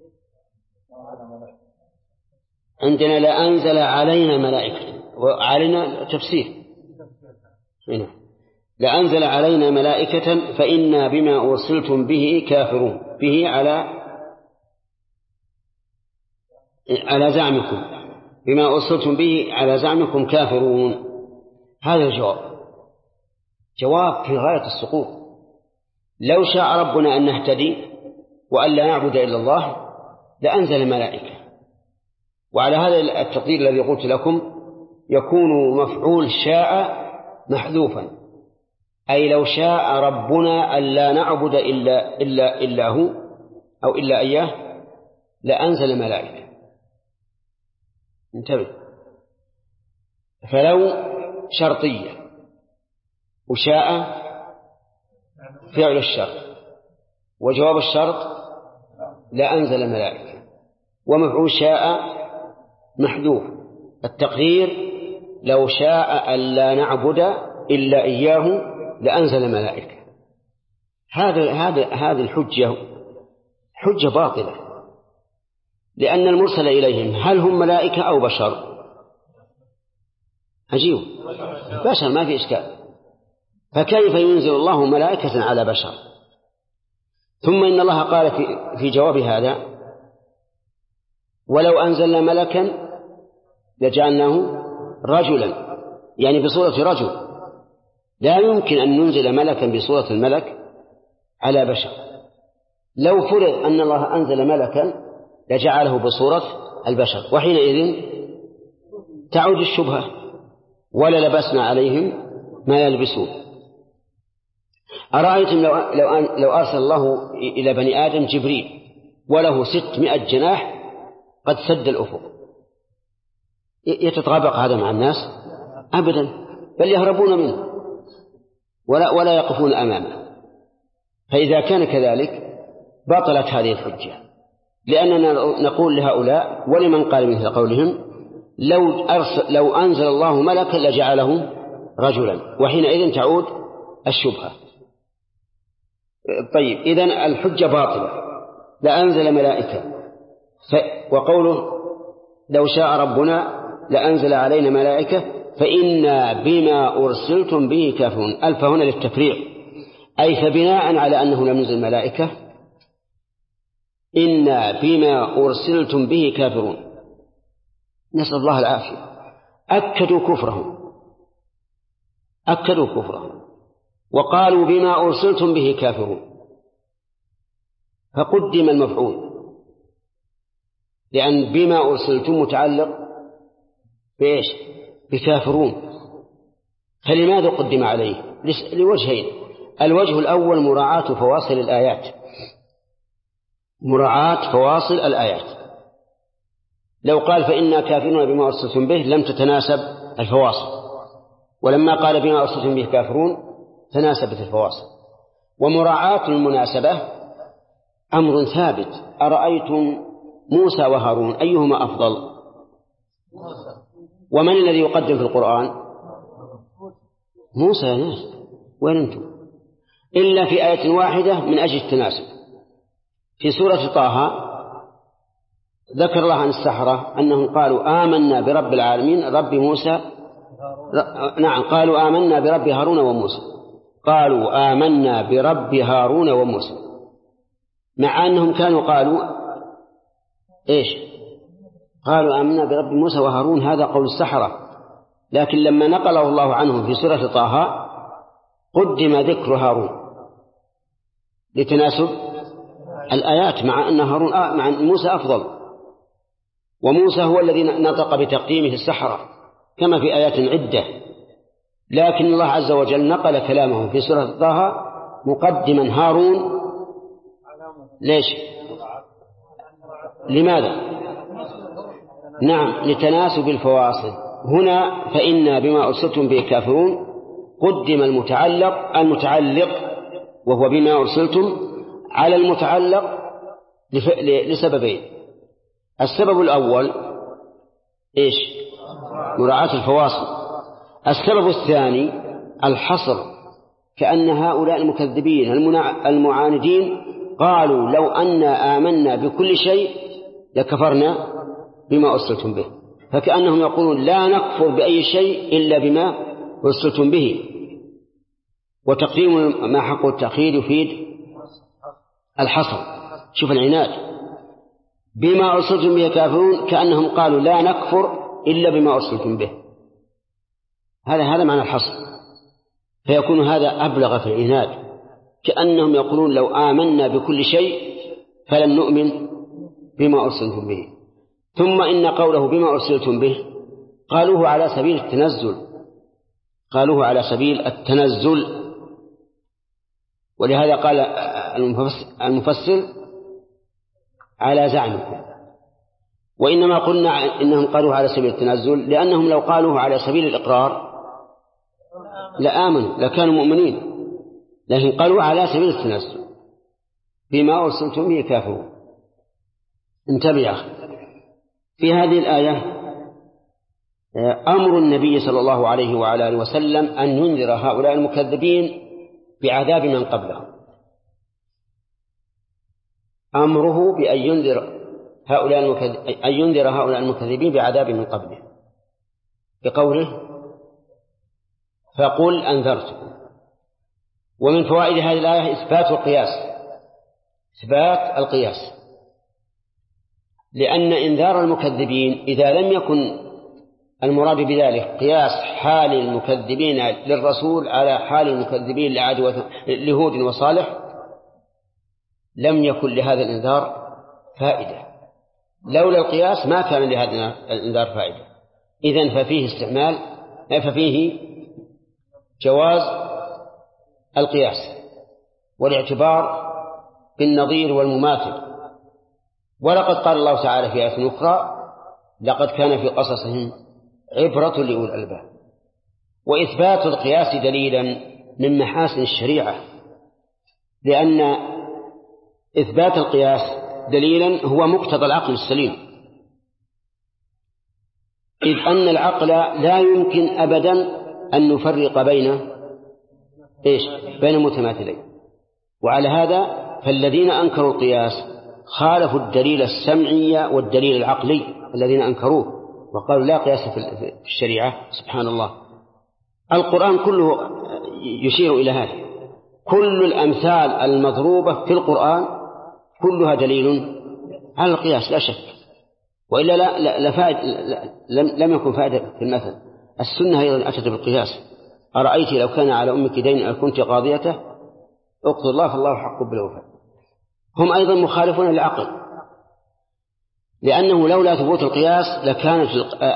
عندنا لأنزل علينا ملائكة، وعلينا تفسير هنا لأنزل علينا ملائكة فإنا بما أرسلتم به كافرون. به على زعمكم، بما أرسلتم به على زعمكم كافرون. هذا الجواب جواب في غاية السقوط. لو شاء ربنا أن نهتدي وأن لا نعبد إلا الله لأنزل ملائكة. وعلى هذا التقدير الذي قلت لكم يكون مفعول شاء محذوفا، أي لو شاء ربنا أن لا نعبد إلا هو أو إلا إياه لأنزل ملائكة. انتبه، فلو شرطية وشاء فعل الشرط، وجواب الشرط لأنزل ملائكة، ومفعول شاء محذوف. التقدير لو شاء أن لا نعبد إلا إياه لأنزل ملائكة. هذه الحجة حجة باطلة، لأن المرسل إليهم هل هم ملائكة أو بشر؟ عجيب، بشر ما في إشكال، فكيف ينزل الله ملائكة على بشر؟ ثم إن الله قال في جواب هذا ولو أنزلنا ملكا لجعلناه رجلا، يعني بصورة رجل. لا يمكن أن ننزل ملكا بصورة الملك على بشر. لو فرض أن الله أنزل ملكا لجعله بصورة البشر، وحينئذ تعود الشبهة ولا لبسنا عليهم ما يلبسون. أرأيتم لو أرسل الله إلى بني آدم جبريل وله 600 جناح قد سد الأفق، يتطابق هذا مع الناس؟ أبدا، بل يهربون منه ولا يقفون أمامه. فإذا كان كذلك بطلت هذه الحجة، لأننا نقول لهؤلاء ولمن قال مثل قولهم لو أنزل الله ملكا لجعله رجلا، وحينئذ تعود الشبهة. طيب، إذن الحجة باطلة، لأنزل ملائكة. وقوله لو شاء ربنا لأنزل علينا ملائكة فإنا بما أرسلتم به كافرون. ألف هنا للتفريع، أي فبناء على أنه لم ينزل ملائكة إنا بما أرسلتم به كافرون. نسأل الله العافية. أكدوا كفرهم وقالوا بما أرسلتم به كافرون، فقدم المفعول، لأن بما أرسلتم متعلق بإيش؟ بكافرون. فلماذا قدم عليه؟ لوجهين. الوجه الأول مراعاة فواصل الآيات، مراعاة فواصل الآيات. لو قال فإنا كافرون بما أرسلتم به لم تتناسب الفواصل، ولما قال بما أرسلتم به كافرون تناسبت الفواصل. ومراعاة المناسبة أمر ثابت. أرأيتم موسى وهارون أيهما أفضل؟ ومن الذي يقدم في القرآن؟ موسى. يا ناس وين أنتم؟ إلا في آية واحدة من أجل التناسب. في سورة طه ذكر الله عن السحرة أنهم قالوا آمنا برب العالمين رب موسى. نعم، قالوا آمنا برب هارون وموسى. قالوا آمنا برب هارون وموسى، مع أنهم كانوا قالوا إيش؟ قالوا آمنا برب موسى وهارون، هذا قول السحرة. لكن لما نقله الله عنهم في سورة طه قدم ذكر هارون لتناسب الآيات، مع أن هارون مع موسى أفضل، وموسى هو الذي نطق بتقديمه السحرة كما في آيات عدة. لكن الله عز وجل نقل كلامه في سورة طه مقدما هارون. ليش؟ لماذا؟ نعم، لتناسب الفواصل. هنا فإنا بما أرسلتم به كافرون قدم المتعلق وهو بما أرسلتم على المتعلق لسببين. السبب الأول إيش؟ مراعاة الفواصل. السبب الثاني الحصر، كأن هؤلاء المكذبين المعاندين قالوا لو أنا آمنا بكل شيء لكفرنا بما أرسلتم به، فكأنهم يقولون لا نكفر بأي شيء إلا بما أرسلتم به. وتقديم ما حق التأخير يفيد الحصر. شوف العناد، بما أرسلتم به كافرون، كأنهم قالوا لا نكفر إلا بما أرسلتم به. هذا معنى الحصر، فيكون هذا أبلغ في العناد، كأنهم يقولون لو آمنا بكل شيء فلن نؤمن بما أرسلتم به. ثم إن قوله بما أرسلتم به قالوه على سبيل التنزل، قالوه على سبيل التنزل، ولهذا قال المفسر على زعمكم. وإنما قلنا إنهم قالوه على سبيل التنزل لأنهم لو قالوه على سبيل الإقرار لآمنوا لكانوا مؤمنين، لكن قالوا على سبيل التنزل بما أرسلتم به كافرون. انتبه في هذه الآية أمر النبي صلى الله عليه وعلى آله وسلم أن ينذر هؤلاء المكذبين بعذاب من قبلهم. أمره بأن ينذر هؤلاء المكذبين بعذاب من قبله بقوله فقل أنذرتكم. ومن فوائد هذه الآية إثبات القياس، لأن إنذار المكذبين إذا لم يكن المراد بذلك قياس حال المكذبين للرسول على حال المكذبين لهود وصالح لم يكن لهذا الإنذار فائدة. لولا القياس ما كان لهذا الإنذار فائدة. إذن ففيه جواز القياس والاعتبار بالنظير والمماثل. ولقد قال الله تعالى في آية أخرى لقد كان في قصصهم عبرة لأولي الألباب. وإثبات القياس دليلا من محاسن الشريعة، لأن إثبات القياس دليلا هو مقتضى العقل السليم، إذ أن العقل لا يمكن أبدا أن نفرق بين متماثلين. وعلى هذا فالذين أنكروا القياس خالفوا الدليل السمعي والدليل العقلي الذين أنكروه وقالوا لا قياس في الشريعة. سبحان الله، القرآن كله يشير إلى هذا. كل الأمثال المضروبة في القرآن كلها دليل على القياس لا شك، وإلا لم يكن فائدة في المثل. السنة أيضا أتت بالقياس. أرأيت لو كان على أمك دين أن كنت قاضيته اقضي الله فالله حق بالوفاء. هم أيضا مخالفون للعقل، لأنه لولا ثبوت القياس لكانت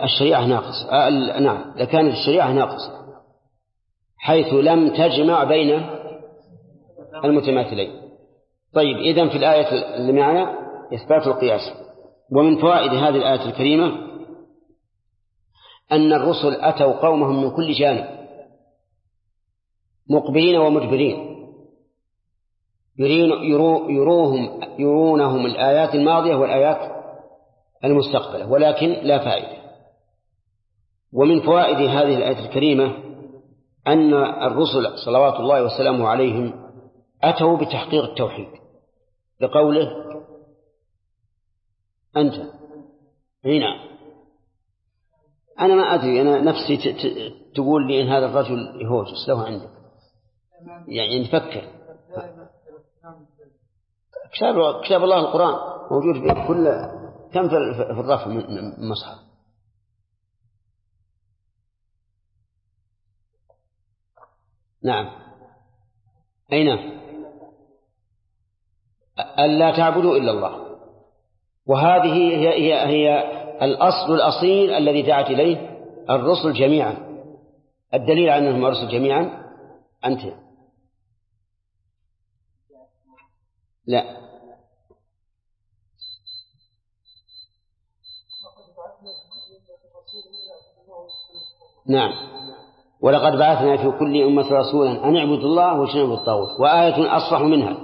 الشريعة ناقصة حيث لم تجمع بين المتماثلين. طيب، إذن في الآية اللي معنا إثبات القياس. ومن فوائد هذه الآية الكريمة أن الرسل أتوا قومهم من كل جانب مقبلين ومدبرين يرونهم الآيات الماضية والآيات المستقبلة، ولكن لا فائدة. ومن فوائد هذه الآية الكريمة أن الرسل صلوات الله وسلامه عليهم أتوا بتحقيق التوحيد بقوله أنت هنا. أنا ما أدري، أنا نفسي تقول لي إن هذا الرجل يهوجس له عندك، يعني نفكر. كتاب الله القرآن موجود في كل كم في الرف من المصحف. نعم أين؟ ألا تعبدوا إلا الله، وهذه هي الأصل الأصيل الذي دعت إليه الرسل جميعا. الدليل على أنهم الرسل جميعا أنت لا. نعم، ولقد بعثنا في كل أمة رسولا أن اعبدوا الله واجتنبوا الطاغوت، وآية أصرح منها،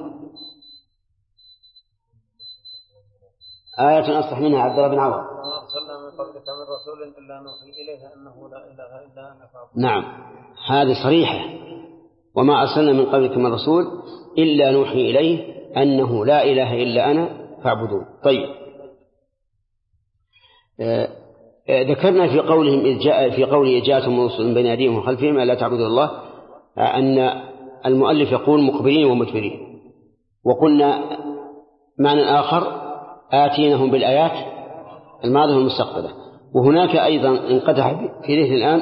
آية أصرح منها عبد الله بن عمر. وما أرسلنا من قبلك من رسول إلا نوحي إليه أنه لا إله إلا أنا فاعبدون. نعم هذه صريحة، وما أرسلنا من قبلك من رسول إلا نوحي إليه أنه لا إله إلا أنا فاعبدون. طيب، ذكرنا في قولهم في قوله جاءتهم رسل من بين أيديهم وخلفهم ألا تعبدوا الله أن المؤلف يقول مقبلين ومدبرين، وقلنا معنى آخر آتينهم بالآيات الماضية والمستقبلة. وهناك أيضا انقدح في ذهن الآن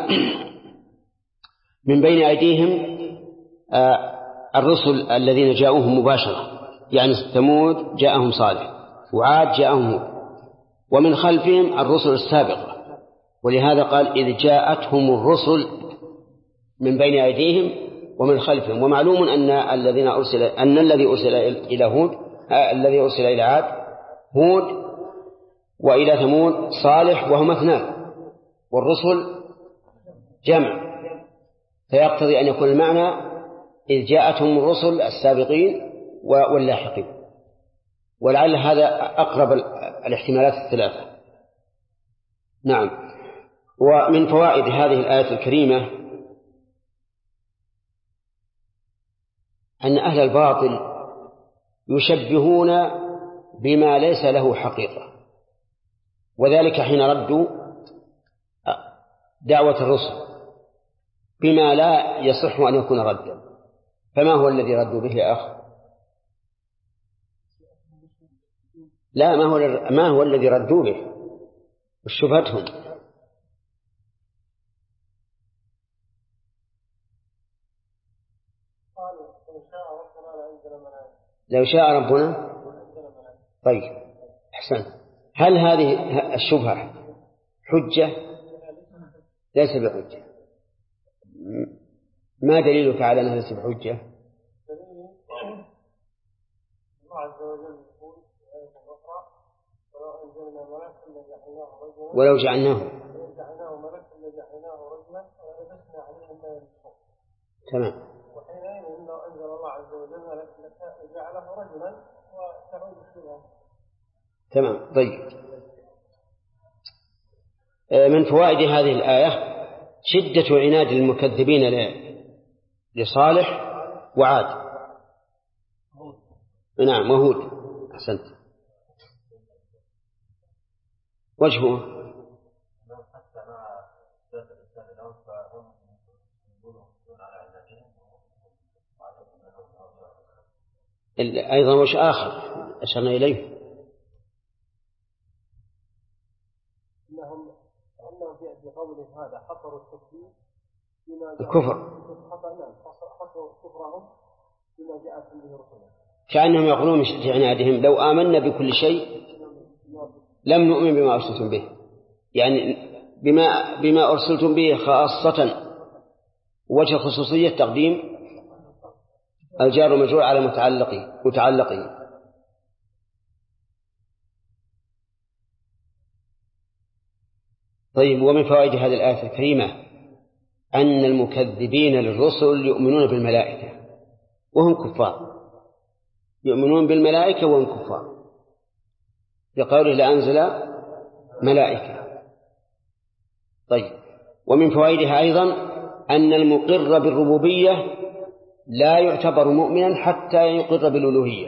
من بين أيديهم الرسل الذين جاءوهم مباشرة، يعني ثمود جاءهم صالح وعاد جاءهم هود، ومن خلفهم الرسل السابقة، ولهذا قال إذ جاءتهم الرسل من بين أيديهم ومن خلفهم. ومعلوم أن الذي أرسل إلى هود الذي أرسل إلى عاد هود، وإلى ثمود صالح، وهم اثنان، والرسل جمع، فيقتضي أن يكون المعنى إذ جاءتهم الرسل السابقين واللاحقين، ولعل هذا أقرب الاحتمالات الثلاثة. نعم. ومن فوائد هذه الآية الكريمة أن أهل الباطل يشبهون بما ليس له حقيقة، وذلك حين ردوا دعوة الرسل بما لا يصح أن يكون ردا. فما هو الذي ردوا به يا أخ؟ لا، ما هو الذي ردوا به؟ شبهتهم. لو شاء ربنا. طيب أحسن. هل هذه الشبهة حجة؟ ليس بحجة. ما دليلك على أنها ليس بحجة؟ ولو جعلناه ملكا لجعلناه رجلا ولبسنا عليهم ما يلبسون. تمام. وحينئذ لو أنزل الله عز وجل جعله رجلا وتعود الشبهة. تمام. طيب، من فوائد هذه الآية شدة عناد المكذبين لصالح وعاد. نعم، وهود. أحسنت. وجهه أيضا وش آخر أشرنا إليه أنهم في قوله هذا حصروا التكفير الكفر، حصروا كفرهم بما جاءت به رسلهم، كأنهم يقولون من شدة عنادهم لو آمنا بكل شيء لم نؤمن بما أرسلتم به، يعني بما أرسلتم به خاصة. وجه خصوصية تقديم الجار والمجرور على متعلقه. طيب، ومن فوائد هذه الآية الكريمة أن المكذبين للرسل يؤمنون بالملائكة وهم كفار، يؤمنون بالملائكة وهم كفار، لقوله لأنزل ملائكة. طيب، ومن فوائدها أيضا أن المقر بالربوبية لا يعتبر مؤمنا حتى يقر بالألوهية،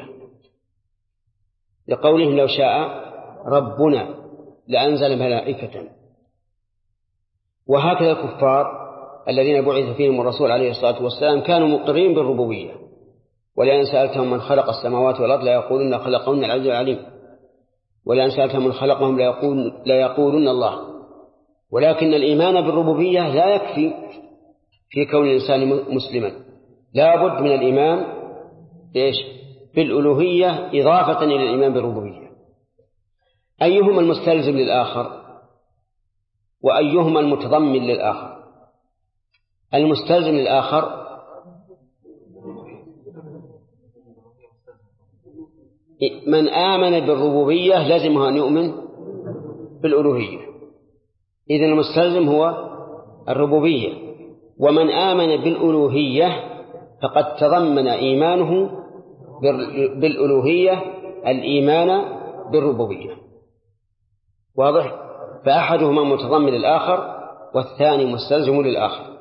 لقولهم لو شاء ربنا لأنزل ملائكة. وهكذا الكفار الذين بعث فيهم الرسول عليه الصلاة والسلام كانوا مقرين بالربوبية، ولئن سألتهم من خلق السماوات والأرض ليقولن خلقهن العزيز العليم، ولئن سألتهم من خلقهم ليقولن الله. ولكن الإيمان بالربوبية لا يكفي في كون الإنسان مسلما، لا بد من الإيمان بالألوهية إضافة إلى الإيمان بالربوبية. أيهما المستلزم للآخر وأيهما المتضمن للآخر؟ المستلزم للآخر من آمن بالربوبية لازمه أن يؤمن بالألوهية، إذن المستلزم هو الربوبية. ومن آمن بالألوهية فقد تضمن إيمانه بالألوهية الإيمان بالربوبية. واضح؟ فأحدهما متضمن للآخر والثاني مستلزم للآخر.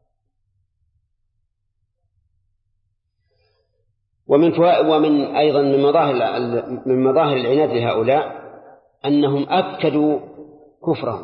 ومن أيضا من مظاهر العناد لهؤلاء أنهم أكدوا كفرهم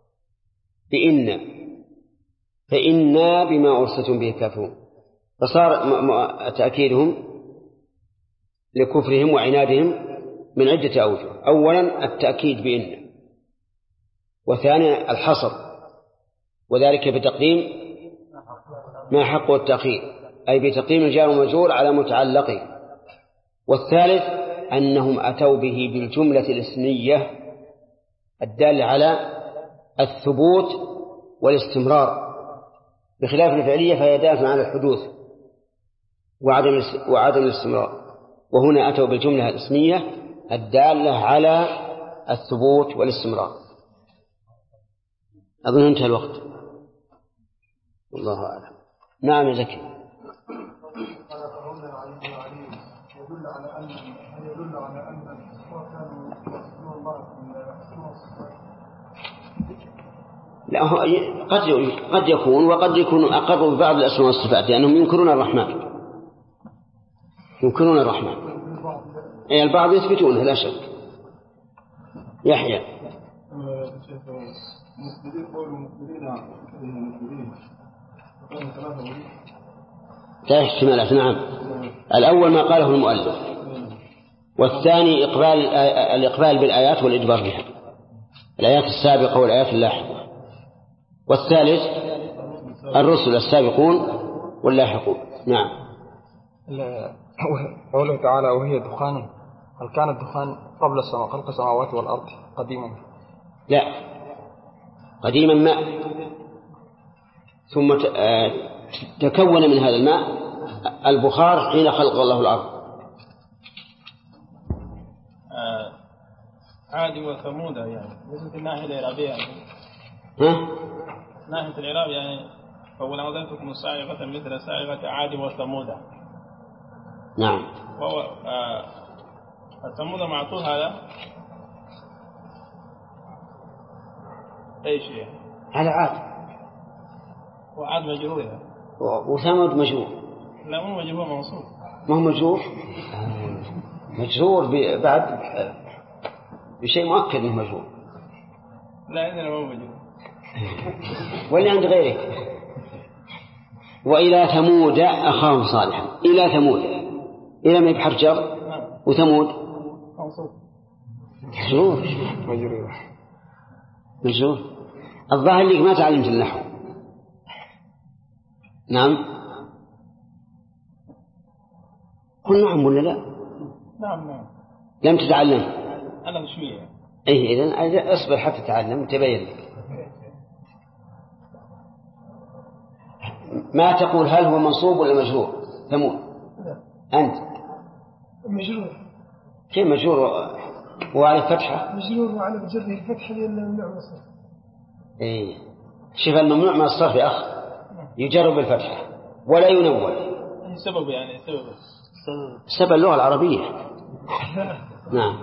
فإنا بما أرسلتم به كافرون، فصار تأكيدهم لكفرهم وعنادهم من عدة أوجه. أولا التأكيد بإن، وثانيا الحصر، وذلك بتقديم ما حقه التأخير، أي بتقديم الجار والمجرور على متعلقه. والثالث أنهم أتوا به بالجملة الاسمية الدالة على الثبوت والاستمرار، بخلاف الفعلية فهي دالة على الحدوث وعدم الاستمرار. وهنا أتوا بالجملة الاسمية الدالة على الثبوت والاستمرار. أظن انتهى الوقت، والله أعلم. نعم يا زكي. يدل على أن لا، قد يكون وقد يكون أقروا ببعض الأسماء والصفات لأنهم ينكرون الرحمن، أي البعض يثبتونه لا شك. يحيى ثلاث احتمالات. نعم، الأول ما قاله المؤلف، والثاني الإقبال بالآيات والإدبار بها، الآيات السابقة والآيات اللاحقة، والثالث الرسل السابقون واللاحقون. نعم. قوله تعالى وهي دخان، هل كان الدخان قبل خلق السماوات والأرض قديما؟ لا، قديما ماء، ثم تكون من هذا الماء البخار حين خلق الله الأرض. عاد وثمود يعني ليست الناحية الإعرابية يعني. ناحية الإعراب يعني فأول أنذرتكم الصاعقة مثل صاعقة عاد وثمود. نعم. وهو ثمود معطوف هذا أي شيء على عاد، وعاد مجرور يعني. وثمود مجرور. لا مو مجرور، منصوب. ما هو مجرور، مجرور بعد بشيء مؤكد انه مجرور. لا عندنا مو مجرور ولا عند غيرك. وإلى ثمود أخاهم صالحا، إلى ثمود، إلى ما بحرف جر، وثمود منصوب مجرور. الظاهر لك ما تعلمت النحو. نعم، قل نعم ولا لا؟ نعم. لم تتعلم؟ أنا شوية. إيه، إذن أصبر حتى تتعلم تبين لك. ما تقول هل هو منصوب ولا مجرور؟ ثمود أنت مجرور. كيف مجرور وعلى الفتحة؟ مجرور وعلى جره الفتحة لأنه ممنوع من الصرف. إيه، شوف الممنوع من الصرف يا أخ يجرب بالفتحة ولا ينون. سبب يعني سبب اللغة العربية. نعم.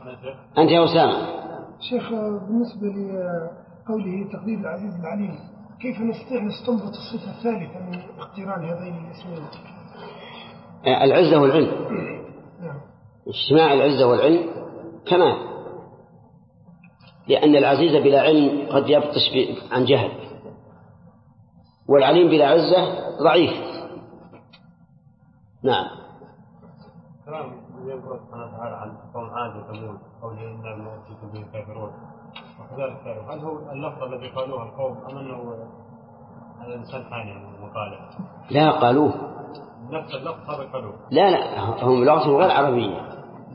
أنت يا أسامة. شيخ، بالنسبة لقوله تقدير العزيز العليم، كيف نستنبط الصفة الثالثة من اقتران هذين الاسمين؟ العزة والعلم. اجتماع العزة والعلم كمان، لأن العزيز بلا علم قد يبطش عن جهل، والعليم بلا عزة ضعيف. نعم. كلام يقول سبحانه وتعالى عن قوم عاد وثمود قوله إنا بما به كافرون، وكذلك هل هو اللفظ الذي قالوه القوم أم أنه الإنسان ثاني مقالة؟ لا قالوه نفس اللفظ هذا قالوه. لا هم لغتهم غير عربية،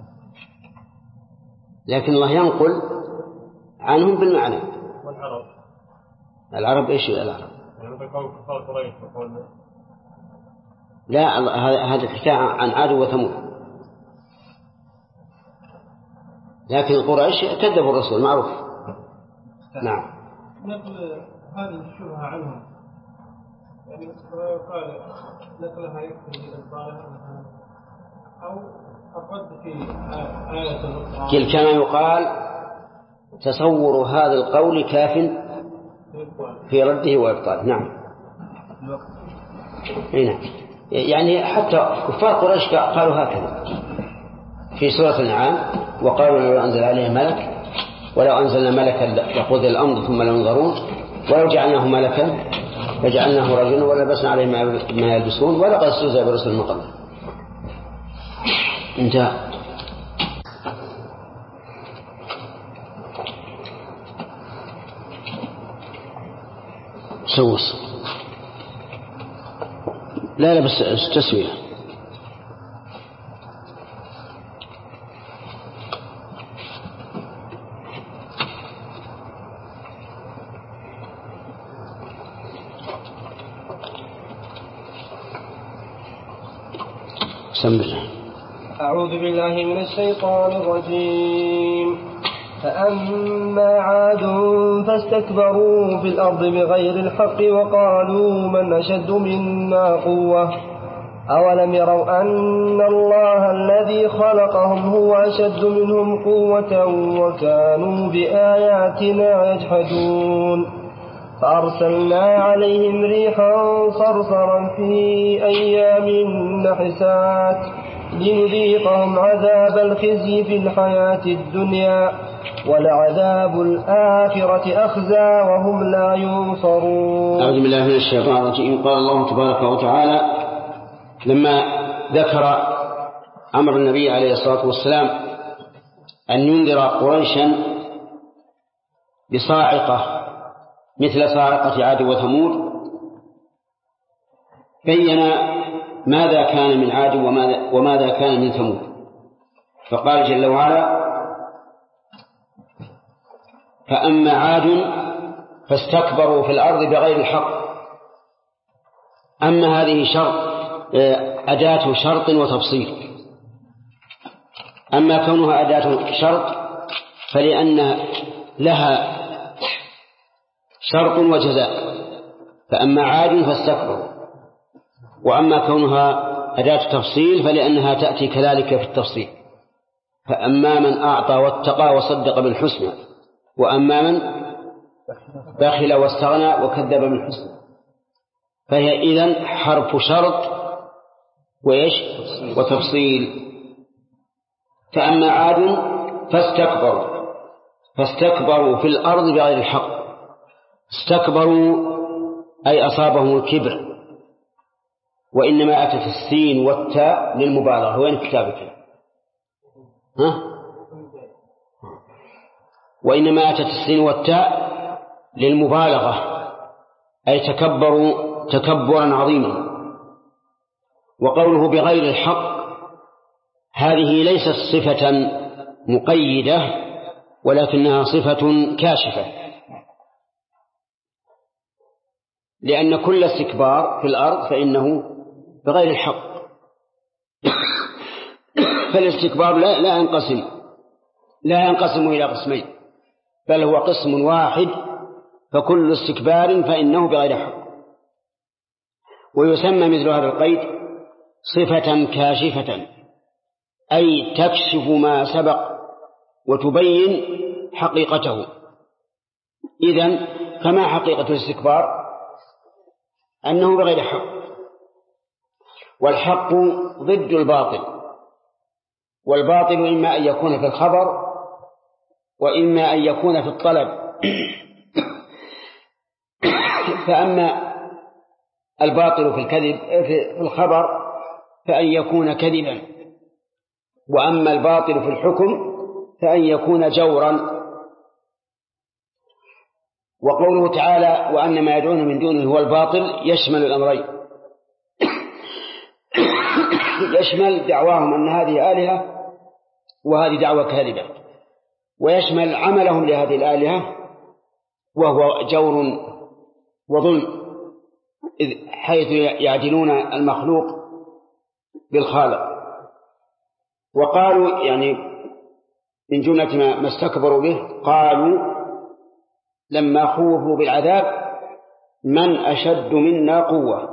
لكن الله ينقل عنهم بالمعنى. والعرب العرب إيش العرب؟ يعني بقول كفار قريش بقول لا، هذا الحكاية عن عاد وثمود، لكن قريش كذبوا الرسول معروف. نعم. نقل هذه الشبهة عنهم، يعني قال نقلها يكفي لإبطالها أو أقد في آية كما يقال تصور هذا القول كاف في رده وإبطاله. نعم. هنا يعني حتى كفار قريش قالوا هكذا في سورة الأنعام، وقالوا لو أنزل عليه ملك، ولو أنزلنا ملكا لقضي الأمر ثم لا ينظرون، ولو جعلناه ملكا فجعلناه رجلا ولبسنا عليه ما يلبسون ولقد استهزئ برسل من قبله. انتهى. سوس لا بس تسوية. أعوذ بالله من الشيطان الرجيم. فأما عاد فاستكبروا في الأرض بغير الحق وقالوا من أشد منا قوة أولم يروا أن الله الذي خلقهم هو أشد منهم قوة وكانوا بآياتنا يجحدون. فأرسلنا عليهم ريحا صرصرا في أيام نحسات لنذيقهم عذاب الخزي في الحياة الدنيا ولعذاب الآخرة أخزى وهم لا ينصرون. أعوذ بالله من الشيطان الرجيم. قال الله تبارك وتعالى لما ذكر أمر النبي عليه الصلاة والسلام أن ينذر قريشا بصاعقة مثل صاعقة عاد وثمود، بين ماذا كان من عاد وماذا كان من ثمود، فقال جل وعلا فأما عاد فاستكبروا في الأرض بغير الحق. أما هذه أداة شرط وتفصيل. أما كونها أداة شرط فلأن لها شرط وجزاء، فأما عاد فاستكبروا. وأما كونها أداة تفصيل فلأنها تأتي كذلك في التفصيل. فأما من أعطى واتقى وصدق بالحسنى، وأما من بخل واستغنى وكذب بالحسنى. فهي إذن حرف شرط وإيش وتفصيل. فأما عاد فاستكبروا في الأرض بغير الحق. استكبروا أي أصابهم الكبر، وإنما أتت السين والتاء للمبالغة. وين كتابك؟ وإنما أتت السين والتاء للمبالغة، أي تكبروا تكبرا عظيما. وقوله بغير الحق هذه ليست صفة مقيدة ولكنها صفة كاشفة، لأن كل استكبار في الأرض فإنه بغير الحق. فالاستكبار لا ينقسم إلى قسمين، بل هو قسم واحد، فكل استكبار فإنه بغير حق. ويسمى مثل هذا القيد صفة كاشفة، أي تكشف ما سبق وتبين حقيقته. إذن فما حقيقة الاستكبار؟ أنه بغير حق، والحق ضد الباطل، والباطل إما أن يكون في الخبر وإما أن يكون في الطلب. فأما الباطل في الكذب في الخبر فأن يكون كذبا، وأما الباطل في الحكم فأن يكون جورا. وقوله تعالى وأن ما يدعون من دونه هو الباطل يشمل الأمرين، يشمل دعواهم أن هذه آلهة وهذه دعوة كاذبة، ويشمل عملهم لهذه الآلهة وهو جور وظلم، حيث يعدلون المخلوق بالخالق. وقالوا يعني من جملة ما استكبروا به، قالوا لما خوفوا بالعذاب من أشد منا قوة،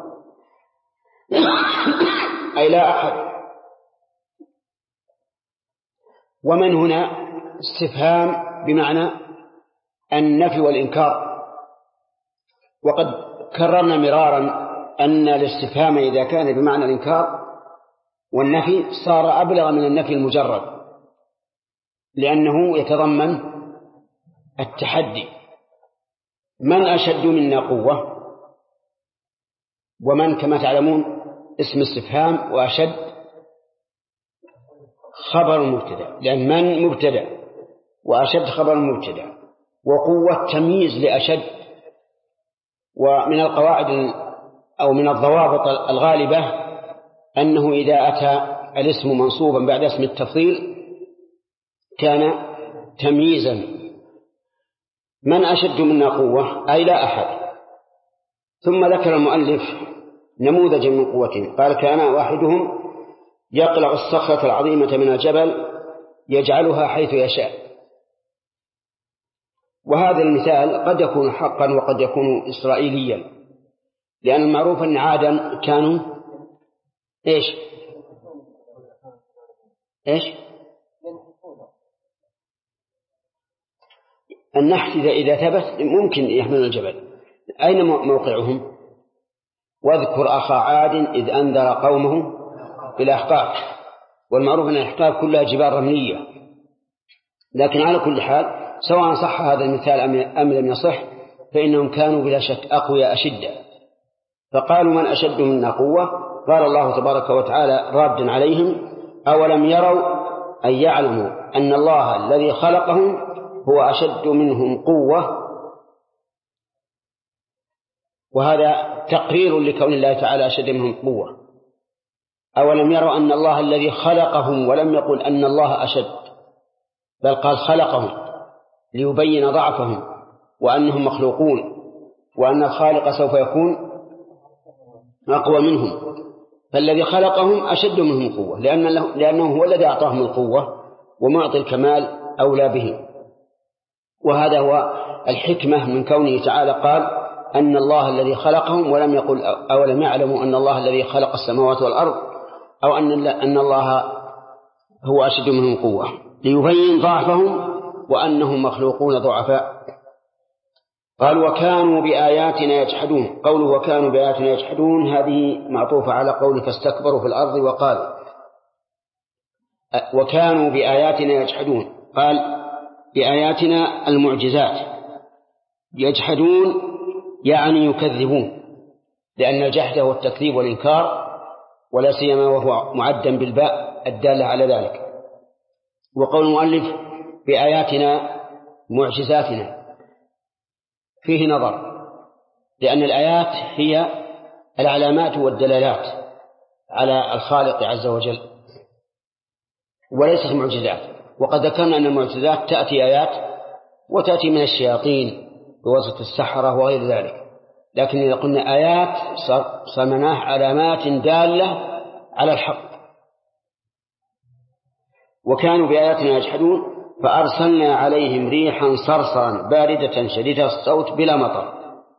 أي لا أحد. ومن هنا استفهام بمعنى النفي والإنكار، وقد كررنا مرارا أن الاستفهام إذا كان بمعنى الإنكار والنفي صار أبلغ من النفي المجرد، لأنه يتضمن التحدي. من أشد منا قوة، ومن كما تعلمون اسم استفهام، وأشد خبر مبتدأ، لأن من مبتدأ وأشد خبر مبتدأ، وقوة تمييز لأشد. ومن القواعد أو من الضوابط الغالبة أنه إذا أتى الاسم منصوبا بعد اسم التفضيل كان تمييزا. من أشد منا قوة أي لا أحد. ثم ذكر المؤلف نموذجا من قوتهم، قال كان واحدهم يقلع الصخرة العظيمة من الجبل يجعلها حيث يشاء. وهذا المثال قد يكون حقا وقد يكون إسرائيليا، لأن المعروف أن عادا كانوا إيش النحت إذا ثبت ممكن يحمل الجبل. أين موقعهم؟ واذكر أخا عاد إذ أنذر قومه بالأحقاف. والمعروف أن الأحقاف كلها جبال رملية، لكن على كل حال سواء صح هذا المثال أم لم يصح فإنهم كانوا بلا شك أقوياء أشدة. فقالوا من أشد منا قوة، قال الله تبارك وتعالى رادا عليهم أولم يروا أن يعلموا أن الله الذي خلقهم هو أشد منهم قوة. وهذا تقرير لكون الله تعالى أشد منهم قوة. أولم يروا أن الله الذي خلقهم، ولم يقل أن الله أشد، بل قال خلقهم ليبين ضعفهم وأنهم مخلوقون، وأن الخالق سوف يكون أقوى منهم. فالذي خلقهم أشد منهم قوة لأنه هو الذي أعطاهم القوة، ومعطي الكمال أولى به. وهذا هو الحكمة من كونه تعالى قال أن الله الذي خلقهم، ولم يقل أولم يعلموا أن الله الذي خلق السماوات والأرض، أو أن الله هو أشد منهم قوة، ليبين ضعفهم وأنهم مخلوقون ضعفاء. قال وكانوا بآياتنا يجحدون. قوله وكانوا بآياتنا يجحدون هذه معطوفة على قول فاستكبروا في الأرض وقال وكانوا بآياتنا يجحدون. قال بآياتنا المعجزات، يجحدون يعني يكذبون، لأن الجحد هو التكذيب والإنكار، ولا سيما وهو معدا بالباء الدالة على ذلك. وقول المؤلف بآياتنا معجزاتنا فيه نظر، لأن الآيات هي العلامات والدلالات على الخالق عز وجل وليست معجزات. وقد ذكرنا أن المعجزات تأتي آيات وتأتي من الشياطين بواسطة السحرة وغير ذلك، لكن إذا قلنا آيات صار علامات دالة على الحق. وكانوا بآياتنا يجحدون فأرسلنا عليهم ريحا صرصرا باردة شديدة الصوت بلا مطر.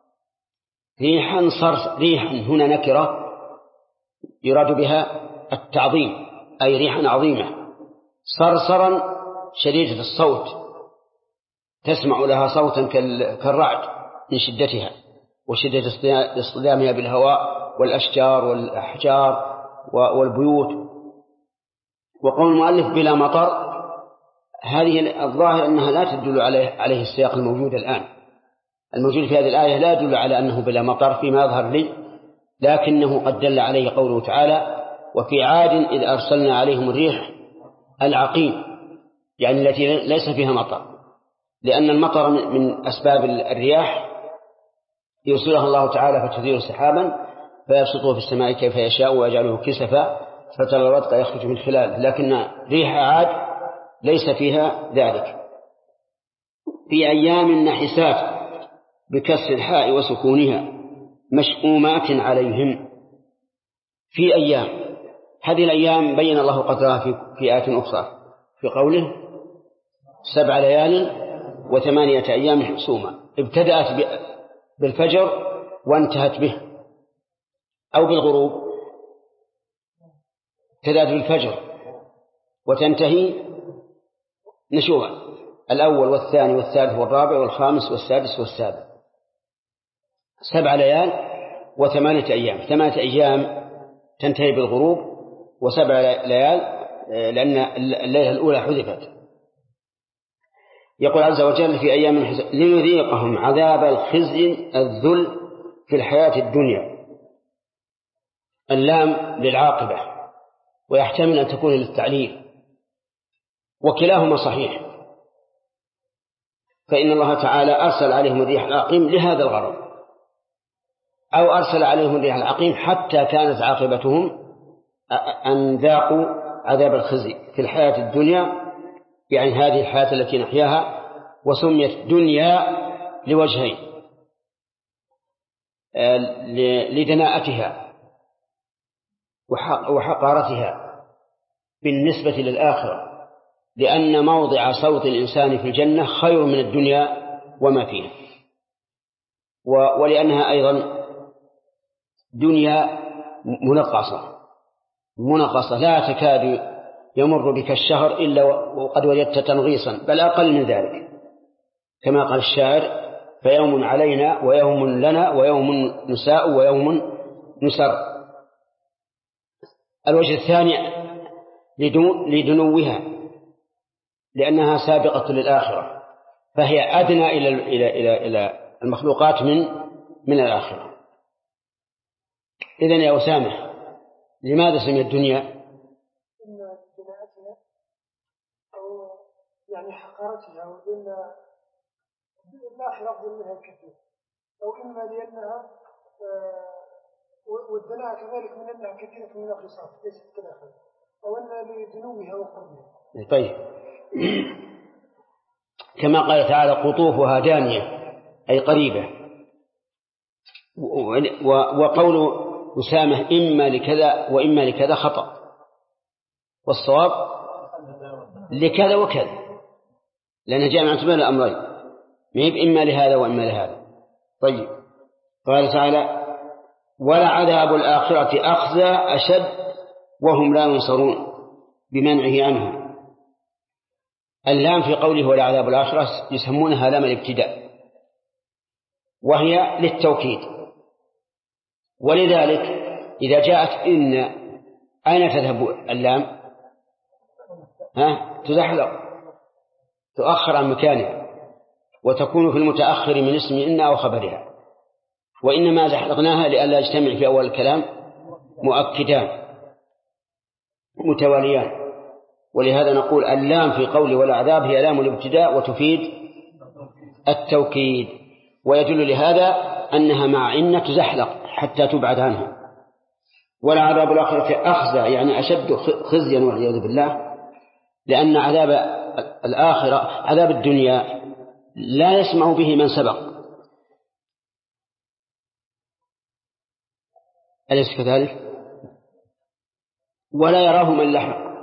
ريحا هنا نكرة يراد بها التعظيم، أي ريحا عظيمة. صرصرا شديدة الصوت، تسمع لها صوتا كالرعد من شدتها، وشدة اصطدامها بالهواء والأشجار والأحجار والبيوت. وقول المؤلف بلا مطر، هذه الظاهر أنها لا تدل عليه السياق الموجود الآن. الموجود في هذه الآية لا يدل على أنه بلا مطر فيما يظهر لي، لكنه قد دل عليه قوله تعالى: وفي عاد إذ أرسلنا عليهم الريح العقيم، يعني التي ليس فيها مطر، لأن المطر من أسباب الرياح يرسلها الله تعالى فتثير سحابا فيبسطه في السماء كيف يشاء ويجعله كسفا فترى الودق يخرج من خلاله، لكن ريح عاد ليس فيها ذلك. في أيام نحسات بكسر الحاء وسكونها مشؤومات عليهم. في أيام، هذه الأيام بين الله قدرها في آيات أخرى في قوله 7 ليال و8 أيام حسوما، ابتدأت بالفجر وانتهت به، أو بالغروب، ابتدأت بالفجر وتنتهي نشوءا، الأول والثاني والثالث والرابع والخامس والسادس والسابع. 7 ليال و8 أيام، 8 أيام تنتهي بالغروب، و7 ليال لأن الليلة الأولى حذفت. يقول عز وجل في أيام ليذيقهم عذاب الخزي الذل في الحياة الدنيا. اللام للعاقبة، ويحتمل أن تكون للتعليل، وكلاهما صحيح، فإن الله تعالى أرسل عليهم الريح العقيم لهذا الغرض، أو أرسل عليهم الريح العقيم حتى كانت عاقبتهم أن ذاقوا عذاب الخزي في الحياة الدنيا، يعني هذه الحياة التي نحياها، وسميت دنيا لوجهين: لدناءتها وحقارتها بالنسبة للآخرة، لأن موضع صوت الإنسان في الجنة خير من الدنيا وما فيها، ولأنها أيضا دنيا منغصة لا تكاد يمر بك الشهر إلا وقد وجدت تنغيصا، بل أقل من ذلك، كما قال الشاعر: فيوم علينا ويوم لنا ويوم نساء ويوم نسر. الوجه الثاني لدنوها، لأنها سابقة للآخرة، فهي أدنى إلى المخلوقات من الآخرة. إذن يا أسامة، لماذا سميت الدنيا؟ إن دناءتها أو يعني حقارتها، وإن الآخرة أفضل منها الكثير، أو إما لأنها والدناء كذلك من أنها كثيرة من الخصام ليست كالآخرة، أو أن لدنوها وقربها. طيب، كما قال تعالى: قطوفها دانية، أي قريبة. وقول أسامة إما لكذا وإما لكذا خطأ، والصواب لكذا وكذا، لأنها جامعة بين الأمرين، إما لهذا وإما لهذا. طيب، قال تعالى: ولعذاب الآخرة أخزى أشد وهم لا ينصرون، بمنعه عنه. اللام في قوله ولعذاب الآخرة يسمونها لام الابتداء، وهي للتوكيد، ولذلك إذا جاءت إن أين تذهب اللام؟ تزحلق، تؤخر عن مكانها، وتكون في المتأخر من اسم إن أو خبرها، وإنما زحلقناها لئلا يجتمع في أول الكلام مؤكدان متواليان. ولهذا نقول اللام في قول والعذاب هي لام الابتداء وتفيد التوكيد، ويدل لهذا أنها مع إن تزحلق حتى تبعد عنها. والعذاب الآخرة أخزى، يعني أشد خزيا والعياذ بالله، لأن عذاب الآخرة عذاب الدنيا لا يسمع به من سبق، أليس كذلك؟ ولا يراه من لحق،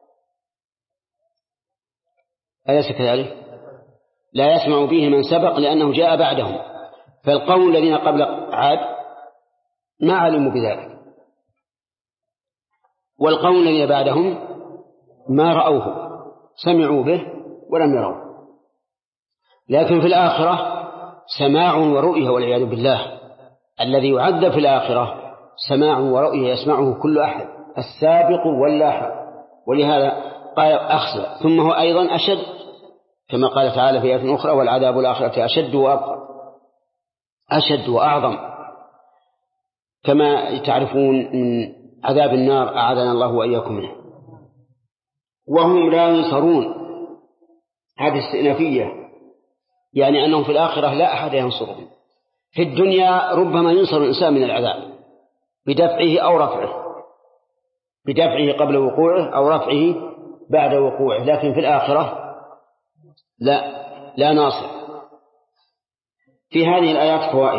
أليس كذلك؟ لا يسمع به من سبق لأنه جاء بعدهم، فالقوم الذين قبل عاد ما علموا بذلك، والقوم الذين بعدهم ما رأوه، سمعوا به ولم يروه. لكن في الآخرة سماع ورؤية والعياذ بالله، الذي يعذب في الآخرة سماع ورؤية يسمعه كل أحد، السابق واللاحق، ولهذا قال أخزى. ثم هو أيضا أشد كما قال تعالى في آية أخرى: والعذاب الآخرة أشد وأبقى، أشد وأعظم، كما تعرفون من عذاب النار أعاذنا الله وإياكم منه. وهم لا ينصرون، هذه استئنافية، يعني أنهم في الآخرة لا أحد ينصرهم. في الدنيا ربما ينصر الإنسان من العذاب بدفعه أو رفعه، بدفعه قبل وقوعه أو رفعه بعد وقوعه، لكن في الآخرة لا ناصر. في هذه الآيات فوائد،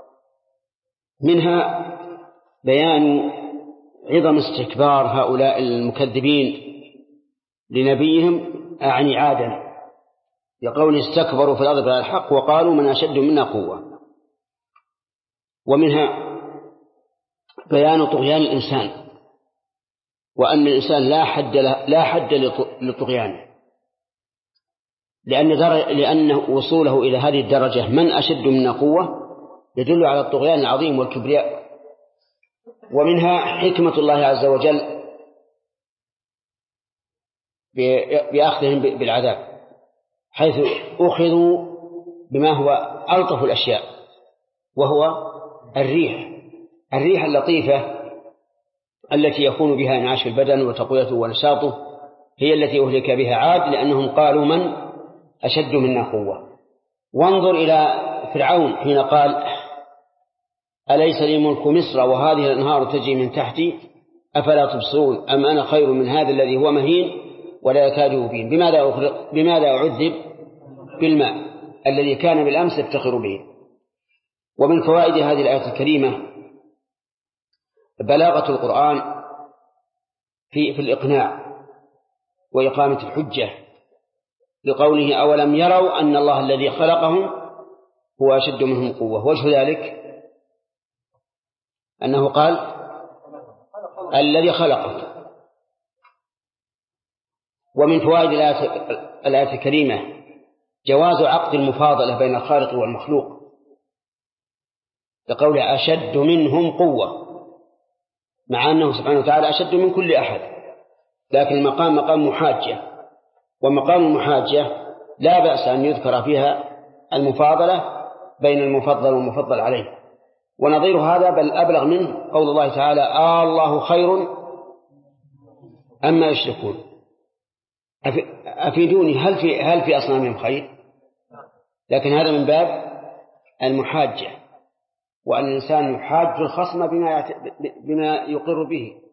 منها بيان عظم استكبار هؤلاء المكذبين لنبيهم أعني عادا، يقول استكبروا في الأرض بغير الحق وقالوا من أشد منا قوة. ومنها بيان طغيان الإنسان، وأن الإنسان لا حد لطغيانه، لأن وصوله إلى هذه الدرجة من أشد منا قوة يدل على الطغيان العظيم والكبرياء. ومنها حكمة الله عز وجل بأخذهم بالعذاب، حيث أخذوا بما هو ألطف الأشياء، وهو الريح اللطيفة التي يكون بها انعاش البدن وتقويته ونشاطه، هي التي أهلك بها عاد، لأنهم قالوا من أشد منا قوة. وانظر إلى فرعون حين قال أليس لي ملك مصر وهذه الأنهار تجري من تحتي أفلا تبصرون أم أنا خير من هذا الذي هو مهين ولا يكاد يبين. بماذا أعذب؟ بالماء الذي كان بالأمس يفتخر به. ومن فوائد هذه الآية الكريمة بلاغة القرآن في الإقناع وإقامة الحجة، لقوله أولم يروا أن الله الذي خلقهم هو أشد منهم قوة. وجه ذلك أنه قال الذي خلقهم. ومن فوائد الآية الكريمة جواز عقد المفاضلة بين الخالق والمخلوق، لقول أشد منهم قوة، مع أنه سبحانه وتعالى أشد من كل أحد، لكن المقام مقام محاجة، ومقام المحاجة لا بأس أن يذكر فيها المفاضلة بين المفضل والمفضل عليه. ونظير هذا بل أبلغ منه قول الله تعالى الله خير أما يشركون. أفيدوني هل في أصنامهم خير؟ لكن هذا من باب المحاجة، وأن الإنسان يحاج الخصم بما يقر به.